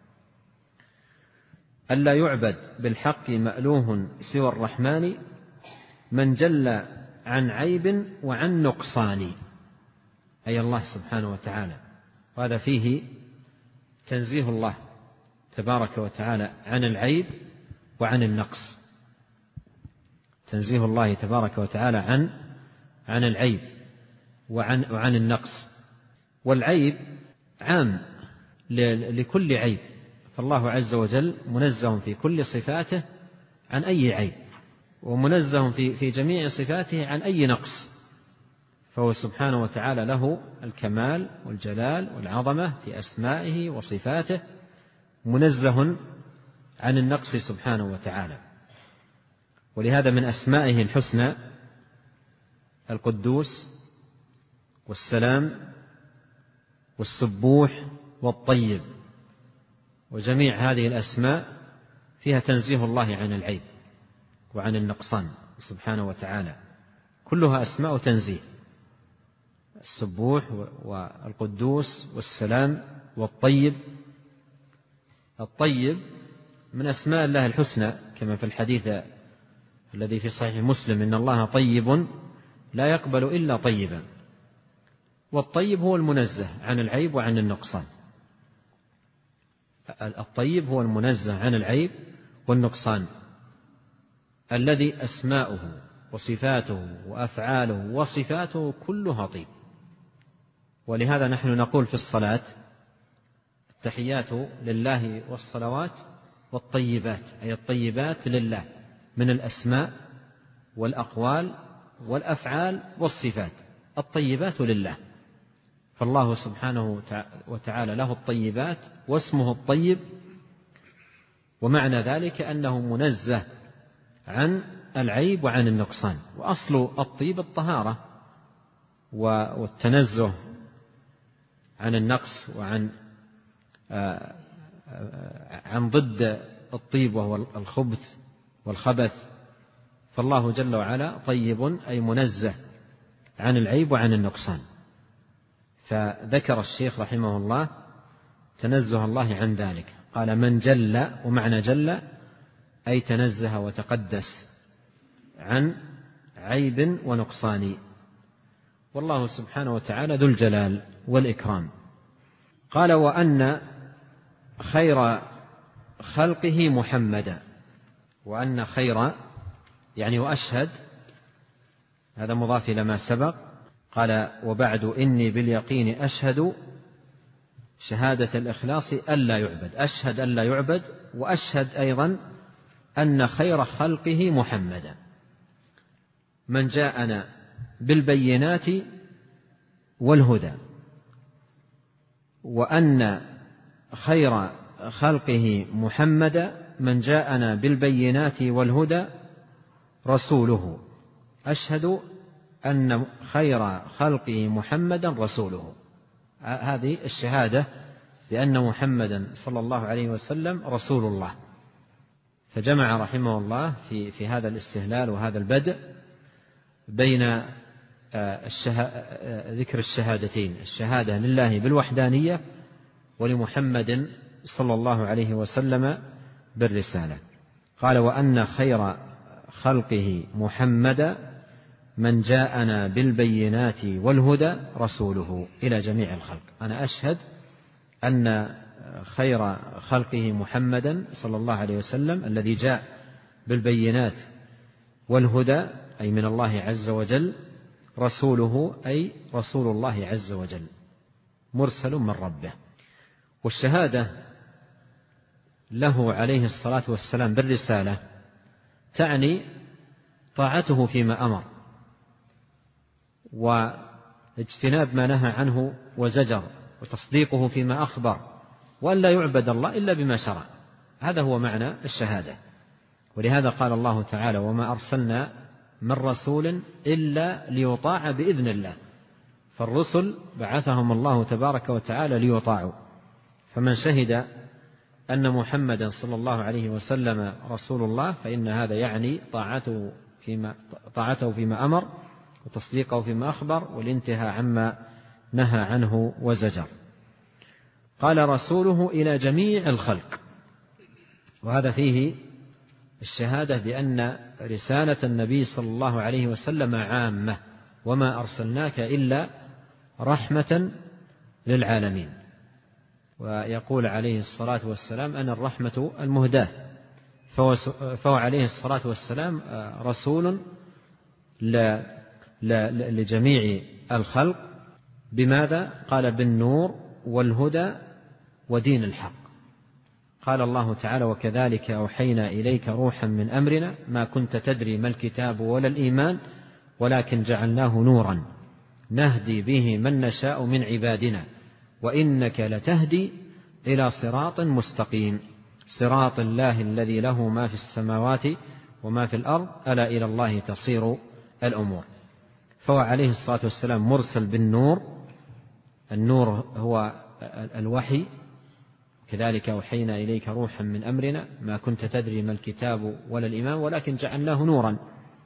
ألا يعبد بالحق مألوه سوى الرحمن من جل عن عيب وعن نقصان، أي الله سبحانه وتعالى. وهذا فيه تنزيه الله تبارك وتعالى عن العيب وعن النقص. تنزيه الله تبارك وتعالى عن عن العيب وعن وعن النقص. والعيب عام لكل عيب، فالله عز وجل منزه في كل صفاته عن أي عيب، ومنزه في في جميع صفاته عن أي نقص، فهو سبحانه وتعالى له الكمال والجلال والعظمة في أسمائه وصفاته، منزه عن النقص سبحانه وتعالى. ولهذا من أسمائه الحسنى القدوس والسلام والسبوح والطيب، وجميع هذه الأسماء فيها تنزيه الله عن العيب وعن النقصان سبحانه وتعالى، كلها أسماء تنزيه: السبوح والقدوس والسلام والطيب. الطيب من أسماء الله الحسنى، كما في الحديث الذي في صحيح مسلم: إن الله طيب لا يقبل إلا طيبا. والطيب هو المنزه عن العيب وعن النقصان. الطيب هو المنزه عن العيب والنقصان، الذي أسماؤه وصفاته وأفعاله وصفاته كلها طيب. ولهذا نحن نقول في الصلاة: التحيات لله والصلوات والطيبات، أي الطيبات لله من الأسماء والأقوال والأفعال والصفات، الطيبات لله. فالله سبحانه وتعالى له الطيبات واسمه الطيب، ومعنى ذلك أنه منزه عن العيب وعن النقصان. وأصل الطيب الطهارة والتنزه عن النقص وعن عن ضد الطيب وهو الخبث والخبث. فالله جل وعلا طيب أي منزه عن العيب وعن النقصان. فذكر الشيخ رحمه الله تنزه الله عن ذلك، قال: من جل، ومعنى جل أي تنزه وتقدس عن عيب ونقصان، والله سبحانه وتعالى ذو الجلال والإكرام. قال: وأن خير خلقه محمدا. وأن خير يعني وأشهد، هذا مضاف إلى ما سبق. قال: وبعد إني باليقين أشهد شهادة الإخلاص ألا يعبد. أشهد ألا يعبد، وأشهد أيضا أن خير خلقه محمدا من جاءنا بالبينات والهدى. وأن خير خلقه محمدا من جاءنا بالبينات والهدى رسوله. أشهد أن خير خلقه محمدا رسوله. هذه الشهادة بأن محمدا صلى الله عليه وسلم رسول الله. فجمع رحمه الله في, في هذا الاستهلال وهذا البدء بين الشه... ذكر الشهادتين: الشهادة لله بالوحدانية، ولمحمد صلى الله عليه وسلم بالرسالة. قال: وأن خير خلقه محمدا من جاءنا بالبينات والهدى رسوله، إلى جميع الخلق. أنا أشهد أن خير خلقه محمدا صلى الله عليه وسلم الذي جاء بالبينات والهدى أي من الله عز وجل، رسوله أي رسول الله عز وجل مرسل من ربه. والشهادة له عليه الصلاة والسلام بالرسالة تعني طاعته فيما أمر، واجتناب ما نهى عنه وزجر، وتصديقه فيما أخبر، وأن لا يعبد الله إلا بما شرع. هذا هو معنى الشهادة. ولهذا قال الله تعالى: وما أرسلنا من رسول إلا ليطاع بإذن الله. فالرسل بعثهم الله تبارك وتعالى ليطاعوا. فمن شهد أن محمدا صلى الله عليه وسلم رسول الله فإن هذا يعني طاعته فيما, طاعته فيما أمر، وتصديقه فيما أخبر، والانتهاء عما نهى عنه وزجر. قال: رسوله إلى جميع الخلق. وهذا فيه الشهادة بأن رسالة النبي صلى الله عليه وسلم عامة: وما أرسلناك إلا رحمة للعالمين. ويقول عليه الصلاة والسلام: أنا الرحمة المهداة. فهو, فهو عليه الصلاة والسلام رسول لجميع الخلق. بماذا؟ قال بالنور والهدى ودين الحق. قال الله تعالى: وكذلك أوحينا إليك روحا من أمرنا ما كنت تدري ما الكتاب ولا الإيمان ولكن جعلناه نورا نهدي به من نشاء من عبادنا وإنك لتهدي إلى صراط مستقيم صراط الله الذي له ما في السماوات وما في الأرض ألا إلى الله تصير الأمور. فهو عليه الصلاة والسلام مرسل بالنور. النور هو الوحي. كذلك أوحينا إليك روحا من أمرنا ما كنت تدري ما الكتاب ولا الإيمان ولكن جعلناه نورا.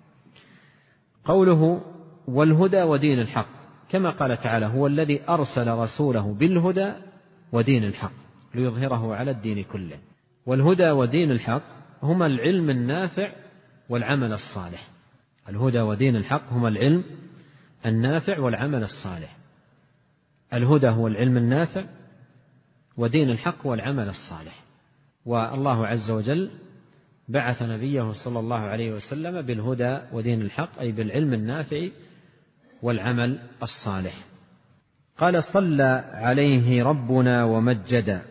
قوله والهدى ودين الحق كما قال تعالى: هو الذي أرسل رسوله بالهدى ودين الحق ليظهره على الدين كله. والهدى ودين الحق هما العلم النافع والعمل الصالح. الهدى ودين الحق هما العلم النافع والعمل الصالح. الهدى هو العلم النافع ودين الحق والعمل الصالح. والله عز وجل بعث نبيه صلى الله عليه وسلم بالهدى ودين الحق أي بالعلم النافع والعمل الصالح. قال: صلى عليه ربنا ومجدا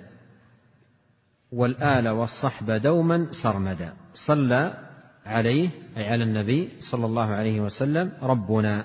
والآل والصحب دوما سرمدا. صلى عليه أي على النبي صلى الله عليه وسلم ربنا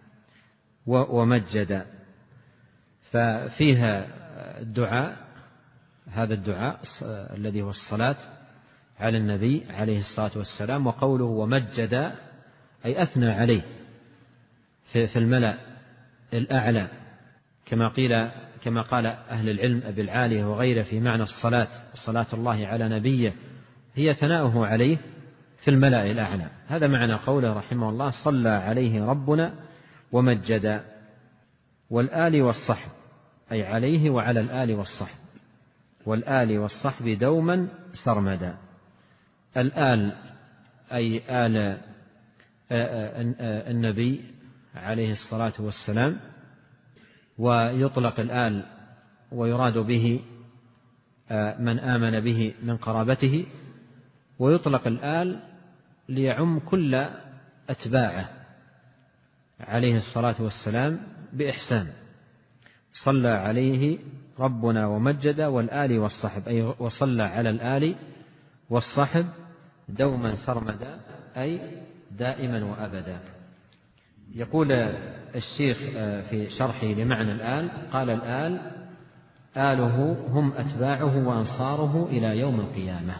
ومجدا، ففيها الدعاء، هذا الدعاء الذي هو الصلاة على النبي عليه الصلاة والسلام. وقوله ومجدا أي أثنى عليه في الملأ الأعلى، كما قيل كما قال أهل العلم أبي العالية وغيره في معنى الصلاة، صلاة الله على نبيه هي ثناؤه عليه في الملأ الأعلى. هذا معنى قوله رحمه الله: صلى عليه ربنا ومجدا والآل والصحب أي عليه وعلى الآل والصحب، والآل والصحب دوما سرمدا. الآل أي آل النبي عليه الصلاة والسلام، ويطلق الآل ويراد به من آمن به من قرابته، ويطلق الآل ليعم كل أتباعه عليه الصلاة والسلام بإحسان. صلى عليه ربنا ومجد والآل والصحب أي وصلى على الآل والصحب دوما سرمدا أي دائما وأبدا. يقول الشيخ في شرحه لمعنى الآل: قال الآل آله هم أتباعه وأنصاره إلى يوم القيامة.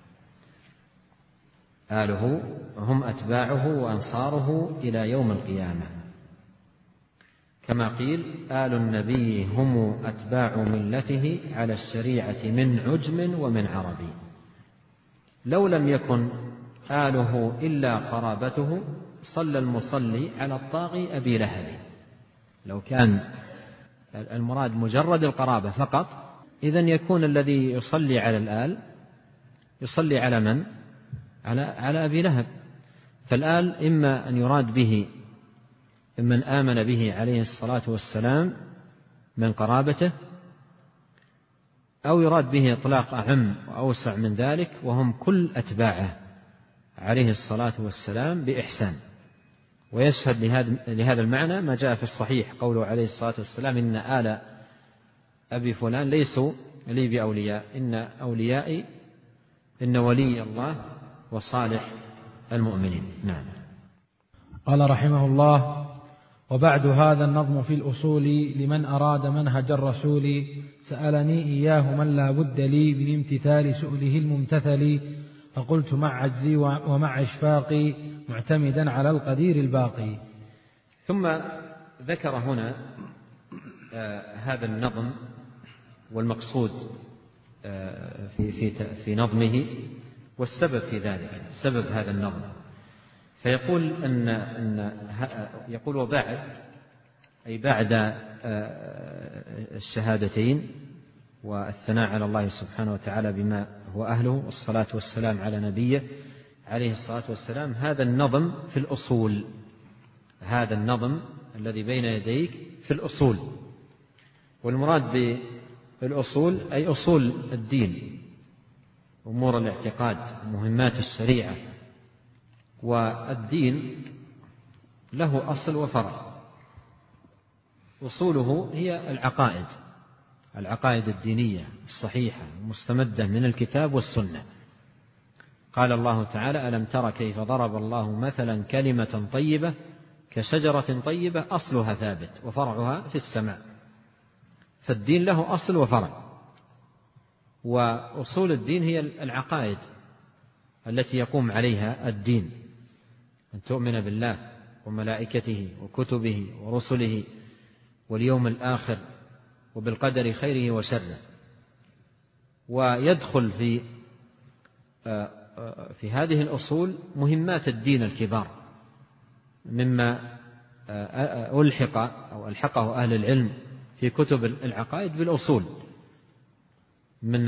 آله هم أتباعه وأنصاره إلى يوم القيامة، كما قيل: آل النبي هم أتباع ملته على الشريعة من عجم ومن عربي. لو لم يكن آله إلا قرابته صلى المصلي على الطاغي أبي لهب. لو كان المراد مجرد القرابة فقط إذن يكون الذي يصلي على الآل يصلي على من؟ على, على أبي لهب. فالآل إما أن يراد به من آمن به عليه الصلاة والسلام من قرابته، أو يراد به إطلاق أعم وأوسع من ذلك وهم كل أتباعه عليه الصلاة والسلام بإحسان. ويشهد لهذا المعنى ما جاء في الصحيح قوله عليه الصلاة والسلام: إن آل أبي فلان ليسوا لي بأولياء، إن أوليائي إن ولي الله وصالح المؤمنين. نعم. قال رحمه الله: وبعد هذا النظم في الأصول لمن أراد منهج الرسول سألني إياه من لا بد لي من امتثال سؤله الممتثل، فقلت مع عجزي ومع إشفاقي معتمدا على القدير الباقي. ثم ذكر هنا آه هذا النظم والمقصود آه في, في, في نظمه والسبب في ذلك، سبب هذا النظم. فيقول أن, أن يقول وبعد أي بعد الشهادتين والثناء على الله سبحانه وتعالى بما هو أهله والصلاة والسلام على نبيه عليه الصلاة والسلام، هذا النظم في الأصول، هذا النظم الذي بين يديك في الأصول. والمراد بالأصول أي أصول الدين أمور الاعتقاد ومهمات الشريعة. والدين له أصل وفرع. أصوله هي العقائد العقائد الدينية الصحيحة المستمدة من الكتاب والسنة. قال الله تعالى: ألم تر كيف ضرب الله مثلا كلمة طيبة كشجرة طيبة أصلها ثابت وفرعها في السماء. فالدين له أصل وفرع. وأصول الدين هي العقائد التي يقوم عليها الدين: أن تؤمن بالله وملائكته وكتبه ورسله واليوم الآخر وبالقدر خيره وشره. ويدخل في في هذه الأصول مهمات الدين الكبار مما ألحق أو ألحقه أهل العلم في كتب العقائد بالأصول، من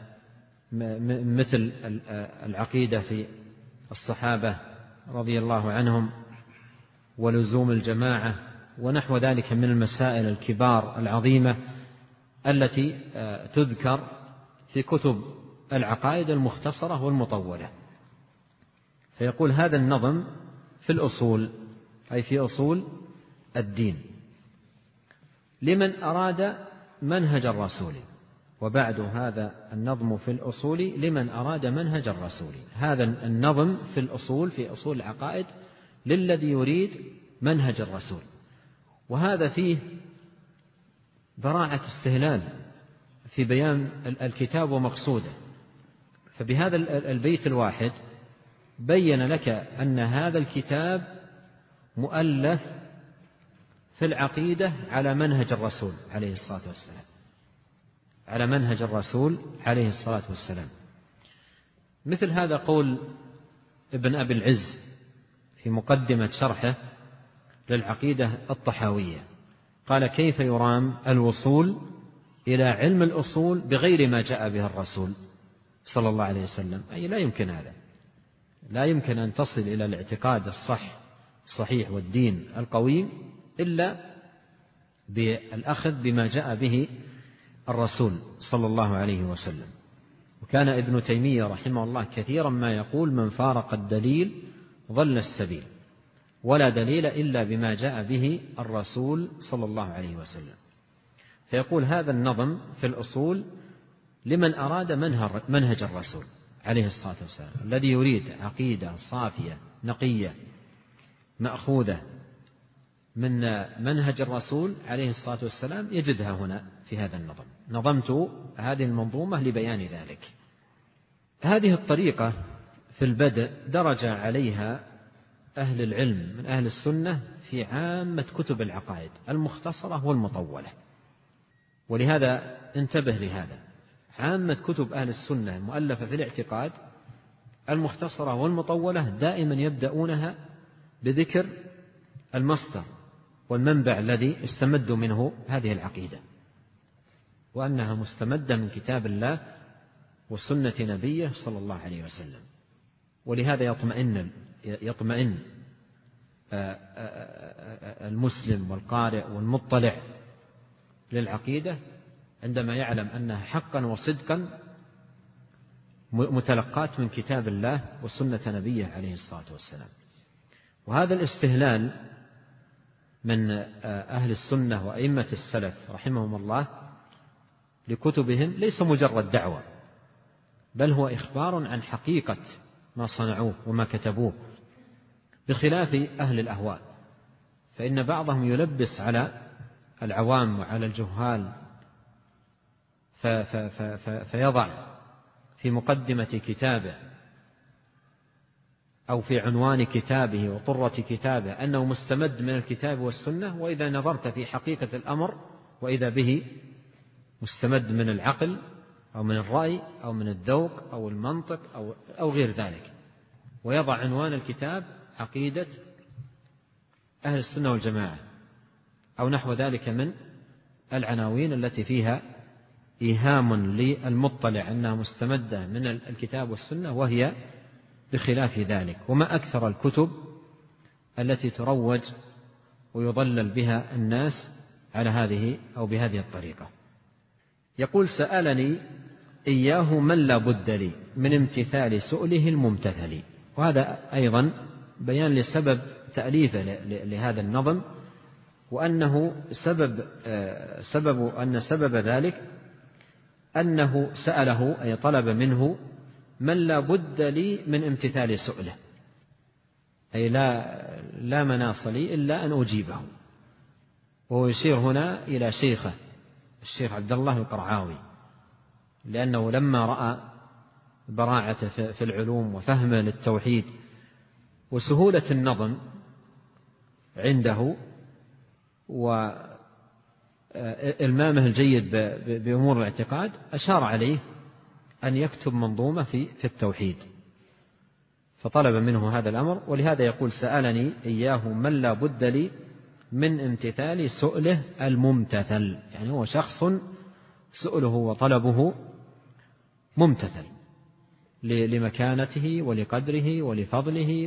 مثل العقيدة في الصحابة رضي الله عنهم ولزوم الجماعة ونحو ذلك من المسائل الكبار العظيمة التي تذكر في كتب العقائد المختصرة والمطولة. فيقول: هذا النظم في الأصول، أي في أصول الدين، لمن أراد منهج الرسول. وبعد هذا النظم في الأصول لمن أراد منهج الرسول. هذا النظم في الأصول في أصول العقائد للذي يريد منهج الرسول. وهذا فيه براعة استهلال في بيان الكتاب ومقصوده. فبهذا البيت الواحد بين لك أن هذا الكتاب مؤلف في العقيدة على منهج الرسول عليه الصلاة والسلام على منهج الرسول عليه الصلاة والسلام. مثل هذا قول ابن أبي العز في مقدمة شرحه للعقيدة الطحاوية، قال: كيف يرام الوصول إلى علم الأصول بغير ما جاء به الرسول صلى الله عليه وسلم؟ أي لا يمكن هذا، لا يمكن أن تصل إلى الاعتقاد الصح الصحيح والدين القويم إلا بالأخذ بما جاء به الرسول صلى الله عليه وسلم. وكان ابن تيمية رحمه الله كثيرا ما يقول: من فارق الدليل ضل السبيل، ولا دليل إلا بما جاء به الرسول صلى الله عليه وسلم. فيقول: هذا النظم في الأصول لمن أراد منهج الرسول عليه الصلاة والسلام، الذي يريد عقيدة صافية نقية مأخوذة من منهج الرسول عليه الصلاة والسلام يجدها هنا في هذا النظم. نظمت هذه المنظومة لبيان ذلك. هذه الطريقة في البدء درج عليها أهل العلم من أهل السنة في عامة كتب العقائد المختصرة والمطولة. ولهذا انتبه لهذا: عامة كتب أهل السنة المؤلفة في الاعتقاد المختصرة والمطولة دائما يبدأونها بذكر المصدر والمنبع الذي استمد منه هذه العقيدة، وأنها مستمدة من كتاب الله وسنة نبيه صلى الله عليه وسلم. ولهذا يطمئن يطمئن المسلم والقارئ والمطلع للعقيدة عندما يعلم أنها حقا وصدقا متلقات من كتاب الله وسنة نبيه عليه الصلاة والسلام. وهذا الاستهلال من أهل السنة وأئمة السلف رحمهم الله لكتبهم ليس مجرد دعوة، بل هو إخبار عن حقيقة ما صنعوه وما كتبوه، بخلاف أهل الأهواء. فإن بعضهم يلبس على العوام وعلى الجهال فيضع في مقدمة كتابه أو في عنوان كتابه وطرة كتابه أنه مستمد من الكتاب والسنة، وإذا نظرت في حقيقة الأمر وإذا به مستمد من العقل أو من الرأي أو من الذوق أو المنطق أو, أو غير ذلك. ويضع عنوان الكتاب عقيدة أهل السنة والجماعة أو نحو ذلك من العناوين التي فيها إيهام للمطلع أنها مستمدة من الكتاب والسنة، وهي بخلاف ذلك. وما أكثر الكتب التي تروج ويضلل بها الناس على هذه أو بهذه الطريقة. يقول: سألني إياه من لا بد لي من امتثال سؤله الممتثل. وهذا أيضا بيان لسبب تأليفه لهذا النظم، وأنه سبب سبب أن سبب ذلك أنه سأله أي طلب منه من لا بد لي من امتثال سؤله، أي لا لا مناص لي إلا أن أجيبه. وهو يشير هنا إلى شيخه الشيخ عبد الله القرعاوي، لأنه لما رأى براعته في العلوم وفهمه للتوحيد وسهولة النظم عنده وإلمامه الجيد بأمور الاعتقاد، أشار عليه أن يكتب منظومة في في التوحيد، فطلب منه هذا الأمر. ولهذا يقول سألني إياه من لا بد لي من امتثال سؤله الممتثل، يعني هو شخص سؤله وطلبه ممتثل لمكانته ولقدره ولفضله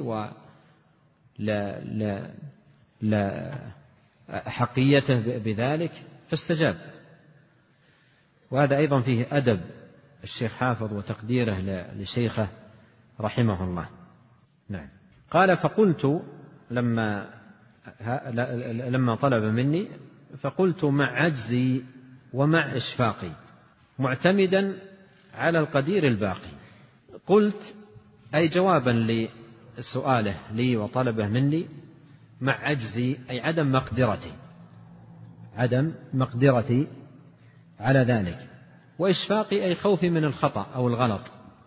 ولحقيته بذلك، فاستجاب. وهذا أيضا فيه أدب الشيخ حافظ وتقديره لشيخه رحمه الله. نعم. قال فقلت لما لما طلب مني، فقلت مع عجزي ومع إشفاقي معتمدا على القدير الباقي. قلت أي جوابا لسؤاله لي وطلبه مني، مع عجزي أي عدم مقدرتي عدم مقدرتي على ذلك، وإشفاقي أي خوفي من الخطأ أو الغلط،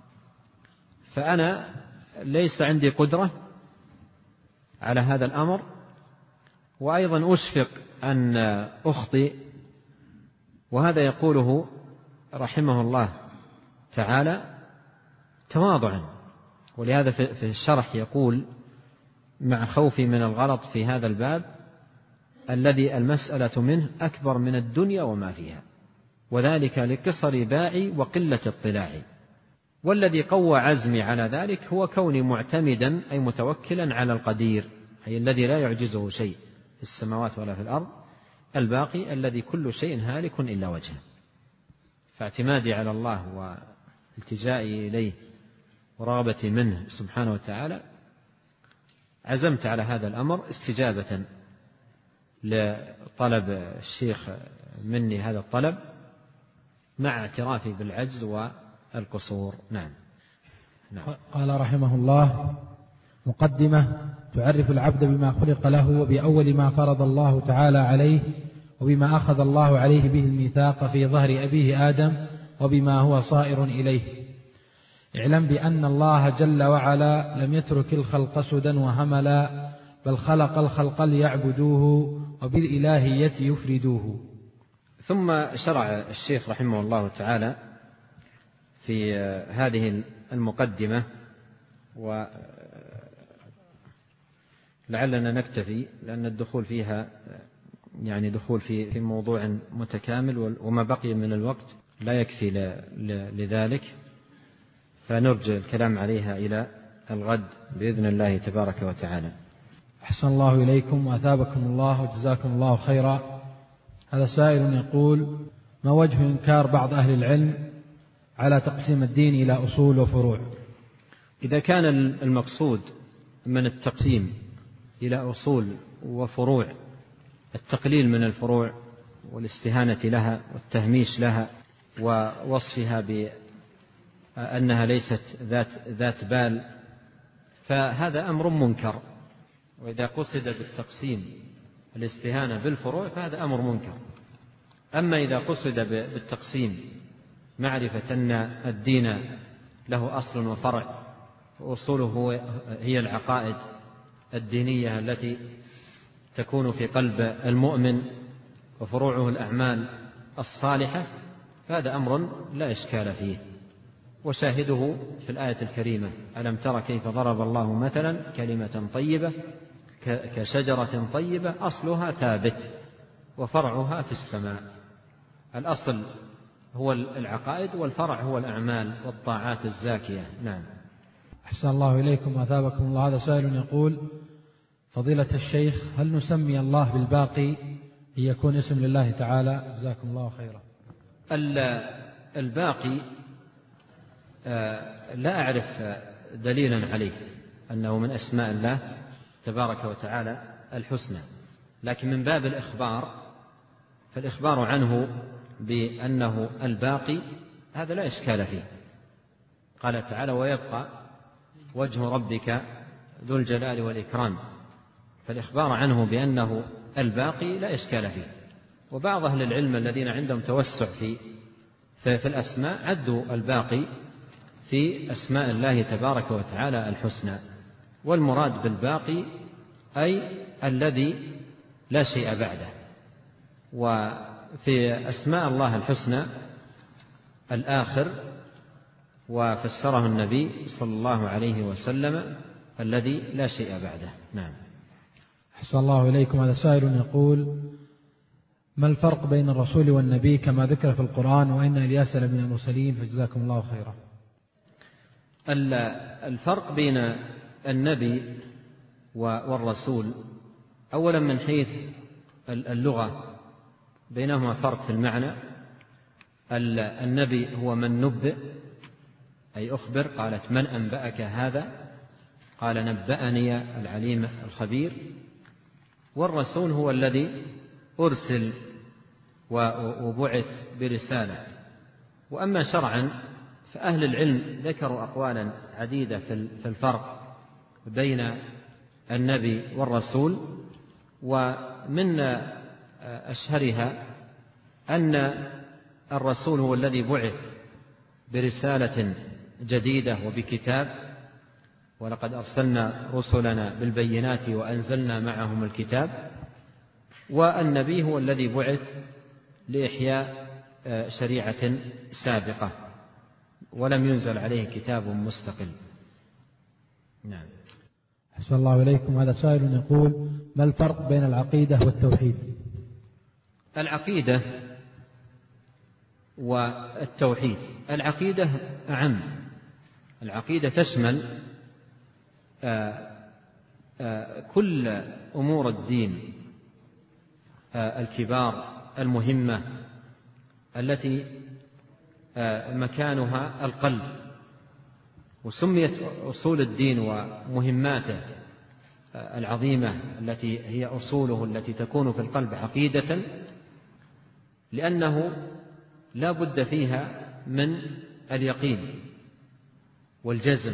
فأنا ليس عندي قدرة على هذا الأمر، وأيضا أشفق أن أخطئ. وهذا يقوله رحمه الله تعالى تواضعا. ولهذا في الشرح يقول مع خوفي من الغلط في هذا الباب الذي المسألة منه أكبر من الدنيا وما فيها، وذلك لقصر باعي وقلة اطلاعي. والذي قوى عزمي على ذلك هو كوني معتمدا أي متوكلا على القدير، أي الذي لا يعجزه شيء في السماوات ولا في الأرض، الباقي الذي كل شيء هالك إلا وجهه. فاعتمادي على الله والتجائي إليه ورغبتي منه سبحانه وتعالى، عزمت على هذا الأمر استجابة لطلب الشيخ مني هذا الطلب، مع اعترافي بالعجز والقصور. نعم. نعم. قال رحمه الله: مقدمة تعرف العبد بما خلق له وبأول ما فرض الله تعالى عليه وبما أخذ الله عليه به الميثاق في ظهر أبيه آدم وبما هو صائر إليه. اعلم بأن الله جل وعلا لم يترك الخلق سدى وهملا، بل خلق الخلق ليعبدوه وبالإلهية يفردوه. ثم شرع الشيخ رحمه الله تعالى في هذه المقدمة، ولعلنا نكتفي لأن الدخول فيها يعني دخول في في موضوع متكامل، وما بقي من الوقت لا يكفي لذلك، فنرجع الكلام عليها إلى الغد بإذن الله تبارك وتعالى. أحسن الله إليكم وأثابكم الله وجزاكم الله خيرا. هذا سائل يقول: ما وجه إنكار بعض أهل العلم على تقسيم الدين إلى أصول وفروع؟ إذا كان المقصود من التقسيم إلى أصول وفروع التقليل من الفروع والاستهانة لها والتهميش لها ووصفها بأنها ليست ذات, ذات بال، فهذا أمر منكر. وإذا قصد بالتقسيم الاستهانة بالفروع فهذا أمر منكر. أما إذا قصد بالتقسيم معرفة أن الدين له أصل وفرع، وأصوله هي العقائد الدينية التي تكون في قلب المؤمن، وفروعه الأعمال الصالحة، فهذا أمر لا إشكال فيه. وشاهده في الآية الكريمة: ألم تر كيف ضرب الله مثلا كلمة طيبة كشجرة طيبة أصلها ثابت وفرعها في السماء. الأصل هو العقائد، والفرع هو الأعمال والطاعات الزاكية. نعم. أحسن الله إليكم وأثابكم الله. هذا سائل يقول: فضيلة الشيخ، هل نسمي الله بالباقي أن يكون اسم لله تعالى؟ جزاكم الله خيرا. الباقي لا أعرف دليلا عليه أنه من أسماء الله تبارك وتعالى الحسنى، لكن من باب الإخبار فالإخبار عنه بأنه الباقي هذا لا إشكال فيه. قال تعالى: ويبقى وجه ربك ذو الجلال والإكرام، فالإخبار عنه بأنه الباقي لا إشكال فيه. وبعض أهل العلم الذين عندهم توسع في في الأسماء عدوا الباقي في أسماء الله تبارك وتعالى الحسنى، والمراد بالباقي أي الذي لا شيء بعده. وفي أسماء الله الحسنى الآخر، وفسره النبي صلى الله عليه وسلم الذي لا شيء بعده. نعم. أحسن الله إليكم. هذا سائل يقول: ما الفرق بين الرسول والنبي كما ذكر في القرآن وإن إلياس لمن المرسلين؟ فجزاكم الله خيرا. الفرق بين النبي والرسول أولا من حيث اللغة بينهما فرق في المعنى. النبي هو من نبئ أي أخبر، قالت: من أنبأك هذا؟ قال: نبأني العليم الخبير. والرسول هو الذي أرسل وبعث برسالة. وأما شرعا فأهل العلم ذكروا أقوالا عديدة في الفرق بين النبي والرسول، ومن أشهرها أن الرسول هو الذي بعث برسالة جديدة وبكتاب، ولقد أرسلنا رسلنا بالبينات وأنزلنا معهم الكتاب. والنبي هو الذي بعث لإحياء شريعة سابقة ولم ينزل عليه كتاب مستقل. نعم. أحسن الله إليكم. هذا سائل يقول: ما الفرق بين العقيدة والتوحيد؟ العقيدة والتوحيد، العقيدة أعم. العقيدة تشمل آآ آآ كل أمور الدين الكبار المهمة التي مكانها القلب، وسميت أصول الدين ومهماته العظيمة التي هي أصوله التي تكون في القلب عقيدة، لأنه لا بد فيها من اليقين والجزم.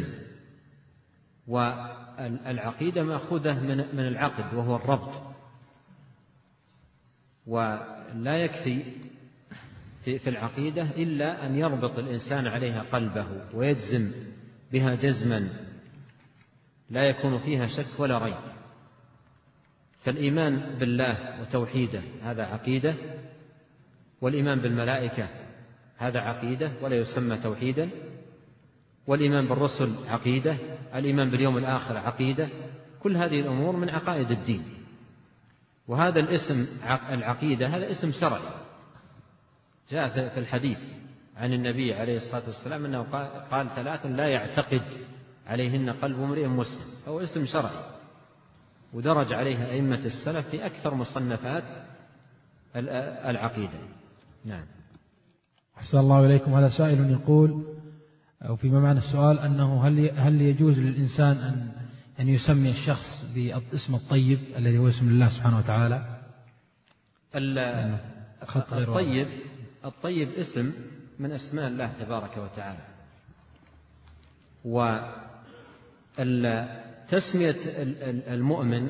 والعقيدة مأخوذة من العقد وهو الربط، ولا يكفي في العقيدة إلا أن يربط الإنسان عليها قلبه ويجزم بها جزما لا يكون فيها شك ولا ريب. فالإيمان بالله وتوحيده هذا عقيدة، والإيمان بالملائكة هذا عقيدة ولا يسمى توحيدا، والإيمان بالرسل عقيدة، الإيمان باليوم الآخر عقيدة. كل هذه الأمور من عقائد الدين. وهذا الاسم العقيدة هذا اسم شرعي جاء في الحديث عن النبي عليه الصلاة والسلام أنه قال: ثلاث لا يعتقد عليهن قلب امرئ مسلم. هو اسم شرعي ودرج عليها أئمة السلف في أكثر مصنفات العقيدة. نعم. أحسن الله إليكم. هذا سائل يقول، أو فيما معنى السؤال، أنه هل هل يجوز للإنسان أن أن يسمي الشخص باسم الطيب الذي هو اسم الله سبحانه وتعالى؟ الطيب الطيب اسم من أسماء الله تبارك وتعالى. وتسمية المؤمن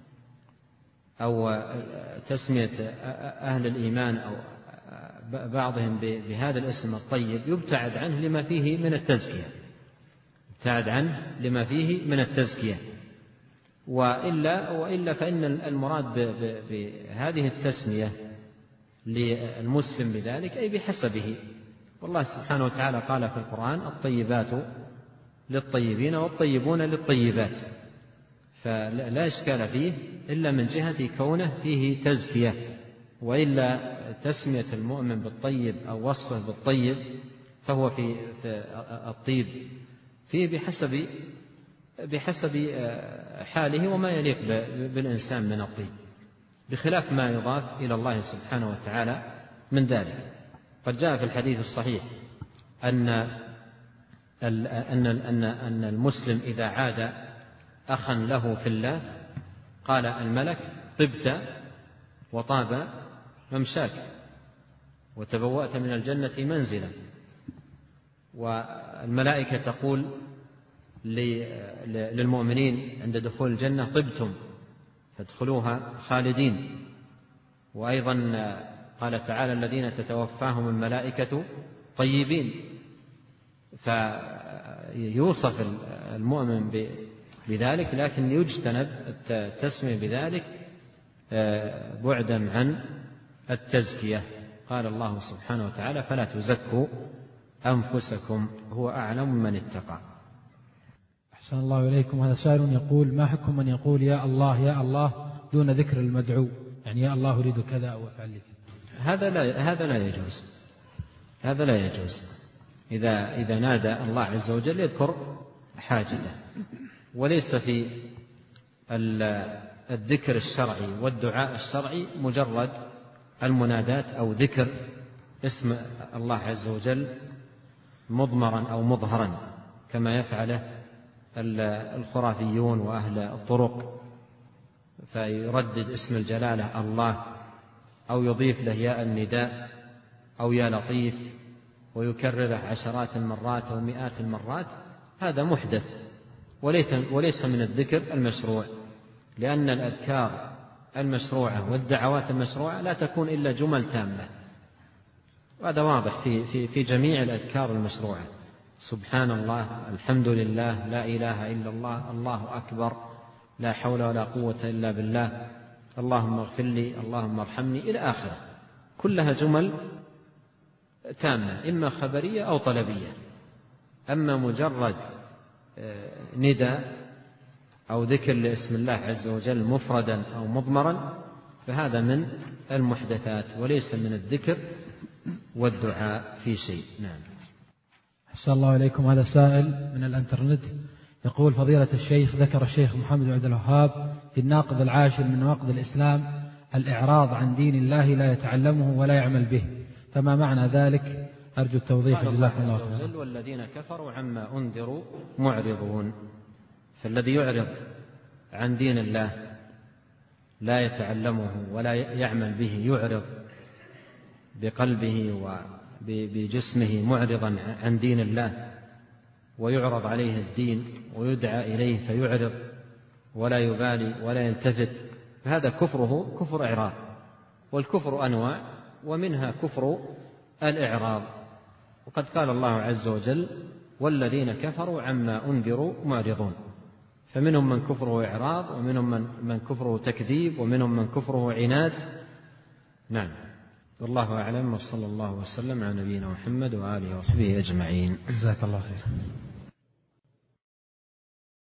أو تسمية أهل الإيمان أو بعضهم بهذا الاسم الطيب يبتعد عنه لما فيه من التزكية، يبتعد عنه لما فيه من التزكية. وإلا, وإلا فإن المراد بهذه التسمية للمسلم بذلك أي بحسبه. والله سبحانه وتعالى قال في القرآن: الطيبات للطيبين والطيبون للطيبات. فلا إشكال فيه إلا من جهة كونه فيه تزكية. وإلا تسمية المؤمن بالطيب أو وصفه بالطيب فهو في الطيب فيه بحسب بحسب حاله وما يليق بالإنسان من الطيب، بخلاف ما يضاف إلى الله سبحانه وتعالى من ذلك. قد جاء في الحديث الصحيح أن أن أن المسلم إذا عاد أخا له في الله قال الملك طبت وطاب ممشاك وتبوأت من الجنة منزلا. والملائكة تقول للمؤمنين عند دخول الجنة طبتم فادخلوها خالدين. وأيضا قال تعالى الذين تتوفاهم الملائكة طيبين، فيوصف المؤمن بذلك، لكن يجتنب التسمية بذلك بعدا عن التزكية. قال الله سبحانه وتعالى فلا تزكوا أنفسكم هو أعلم من اتقى. أحسن الله إليكم. هذا سائل يقول ما حكم من يقول يا الله يا الله دون ذكر المدعو، يعني يا الله أريد كذا أو أفعل لك؟ هذا لا هذا لا يجوز، هذا لا يجوز. إذا إذا نادى الله عز وجل يذكر حاجته، وليس في الذكر الشرعي والدعاء الشرعي مجرد المنادات أو ذكر اسم الله عز وجل مضمرا أو مظهرا كما يفعله الخرافيون وأهل الطرق، فيردد اسم الجلالة الله أو يضيف له ياء النداء أو يا لطيف ويكرره عشرات المرات أو مئات المرات. هذا محدث وليس من الذكر المشروع، لأن الأذكار المشروعة والدعوات المشروعة لا تكون إلا جمل تامة، وهذا واضح في, في, في جميع الأذكار المشروعة: سبحان الله، الحمد لله، لا إله إلا الله، الله أكبر، لا حول ولا قوة إلا بالله، اللهم اغفر لي، اللهم ارحمني، إلى آخره. كلها جمل تامة إما خبرية أو طلبية. أما مجرد نداء أو ذكر لاسم الله عز وجل مفردا أو مضمرا فهذا من المحدثات وليس من الذكر والدعاء في شيء. نعم. أحسن الله إليكم. هذا سائل من الانترنت يقول فضيلة الشيخ ذكر الشيخ محمد بن عبد الوهاب في الناقض العاشر من نواقض الإسلام الإعراض عن دين الله لا يتعلمه ولا يعمل به، فما معنى ذلك؟ أرجو التوضيح جزاكم الله خيرا. والذين كفروا عما أنذروا معرضون. فالذي يعرض عن دين الله لا يتعلمه ولا يعمل به، يعرض بقلبه وبجسمه معرضا عن دين الله ويعرض عليه الدين ويدعى إليه فيعرض ولا يبالي ولا يلتفت، فهذا كفره كفر إعراض. والكفر أنواع، ومنها كفر الإعراض. وقد قال الله عز وجل والذين كفروا عما أنذروا معرضون، فمنهم من كفره إعراض، ومنهم من, من كفره تكذيب، ومنهم من كفره عناد. نعم. والله أعلم، وصلى الله وسلم على نبينا محمد وآله وصحبه أجمعين. جزاك الله خير.